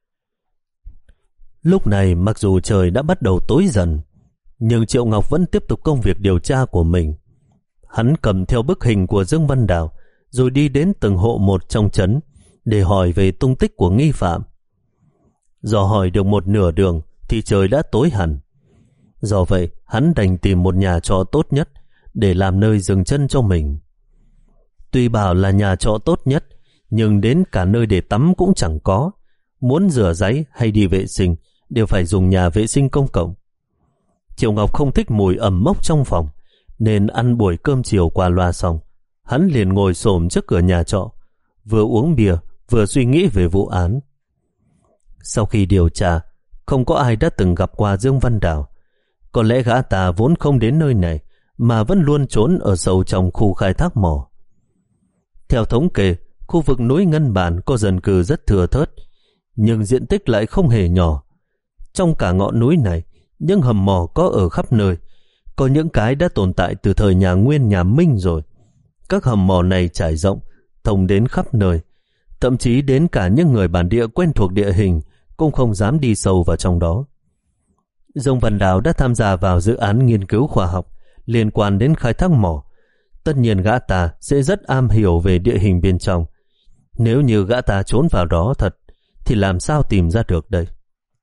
Lúc này mặc dù trời đã bắt đầu tối dần, nhưng Triệu Ngọc vẫn tiếp tục công việc điều tra của mình. Hắn cầm theo bức hình của Dương Văn Đào, rồi đi đến từng hộ một trong trấn để hỏi về tung tích của nghi phạm. Do hỏi được một nửa đường thì trời đã tối hẳn. Do vậy hắn đành tìm một nhà trọ tốt nhất để làm nơi dừng chân cho mình. Tuy bảo là nhà trọ tốt nhất, nhưng đến cả nơi để tắm cũng chẳng có. Muốn rửa ráy hay đi vệ sinh đều phải dùng nhà vệ sinh công cộng. Triệu Ngọc không thích mùi ẩm mốc trong phòng, nên ăn buổi cơm chiều qua loa xong, hắn liền ngồi xổm trước cửa nhà trọ, vừa uống bia vừa suy nghĩ về vụ án. Sau khi điều tra, không có ai đã từng gặp qua Dương Văn Đào. Có lẽ gã ta vốn không đến nơi này mà vẫn luôn trốn ở sâu trong khu khai thác mỏ. Theo thống kê, khu vực núi Ngân Bản có dân cư rất thưa thớt, nhưng diện tích lại không hề nhỏ. Trong cả ngọn núi này, những hầm mỏ có ở khắp nơi, có những cái đã tồn tại từ thời nhà Nguyên nhà Minh rồi. Các hầm mỏ này trải rộng, thông đến khắp nơi, thậm chí đến cả những người bản địa quen thuộc địa hình cũng không dám đi sâu vào trong đó. Dương Văn Đào đã tham gia vào dự án nghiên cứu khoa học liên quan đến khai thác mỏ. Tất nhiên gã ta sẽ rất am hiểu về địa hình bên trong. Nếu như gã ta trốn vào đó thật thì làm sao tìm ra được đây?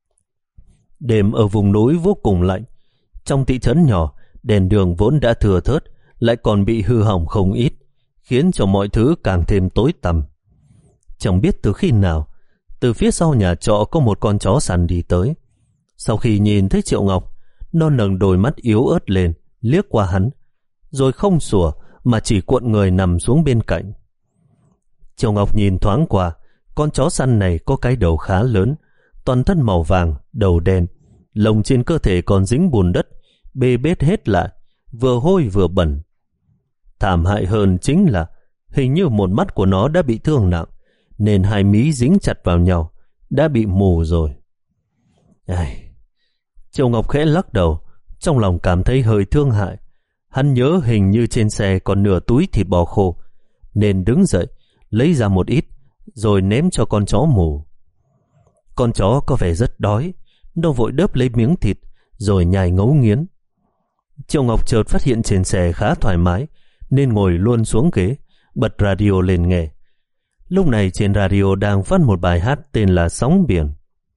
Đêm ở vùng núi vô cùng lạnh. Trong thị trấn nhỏ, đèn đường vốn đã thừa thớt lại còn bị hư hỏng không ít, khiến cho mọi thứ càng thêm tối tăm. Chẳng biết từ khi nào, từ phía sau nhà trọ có một con chó săn đi tới. Sau khi nhìn thấy Triệu Ngọc, nó nâng đôi mắt yếu ớt lên, liếc qua hắn, rồi không sủa mà chỉ cuộn người nằm xuống bên cạnh. Triệu Ngọc nhìn thoáng qua, con chó săn này có cái đầu khá lớn, toàn thân màu vàng, đầu đen, lông trên cơ thể còn dính bùn đất, bê bết hết lại, vừa hôi vừa bẩn. Thảm hại hơn chính là hình như một mắt của nó đã bị thương nặng, nên hai mí dính chặt vào nhau, đã bị mù rồi. Ai... Triệu Ngọc khẽ lắc đầu, trong lòng cảm thấy hơi thương hại. Hắn nhớ hình như trên xe còn nửa túi thịt bò khô, nên đứng dậy, lấy ra một ít, rồi ném cho con chó mù. Con chó có vẻ rất đói, nó vội đớp lấy miếng thịt, rồi nhai ngấu nghiến. Triệu Ngọc chợt phát hiện trên xe khá thoải mái, nên ngồi luôn xuống ghế, bật radio lên nghe. Lúc này trên radio đang phát một bài hát tên là Sóng Biển.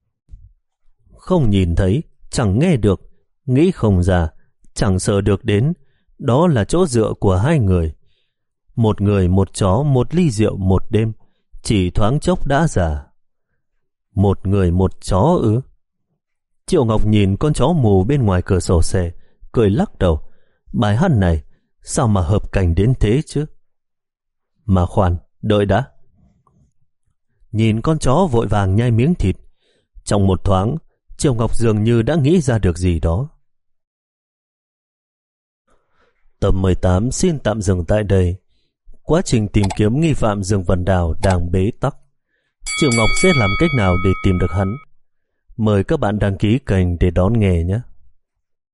Không nhìn thấy, chẳng nghe được, nghĩ không ra, chẳng sợ được đến, đó là chỗ dựa của hai người. Một người một chó, một ly rượu một đêm, chỉ thoáng chốc đã già. Một người một chó ư? Triệu Ngọc nhìn con chó mù bên ngoài cửa sổ xe, cười lắc đầu. Bài hát này sao mà hợp cảnh đến thế chứ? Mà khoan, đợi đã. Nhìn con chó vội vàng nhai miếng thịt, trong một thoáng Triệu Ngọc dường như đã nghĩ ra được gì đó. Tập mười tám xin tạm dừng tại đây. Quá trình tìm kiếm nghi phạm Dương Văn Đào đang bế tắc. Triệu Ngọc sẽ làm cách nào để tìm được hắn? Mời các bạn đăng ký kênh để đón nghe nhé.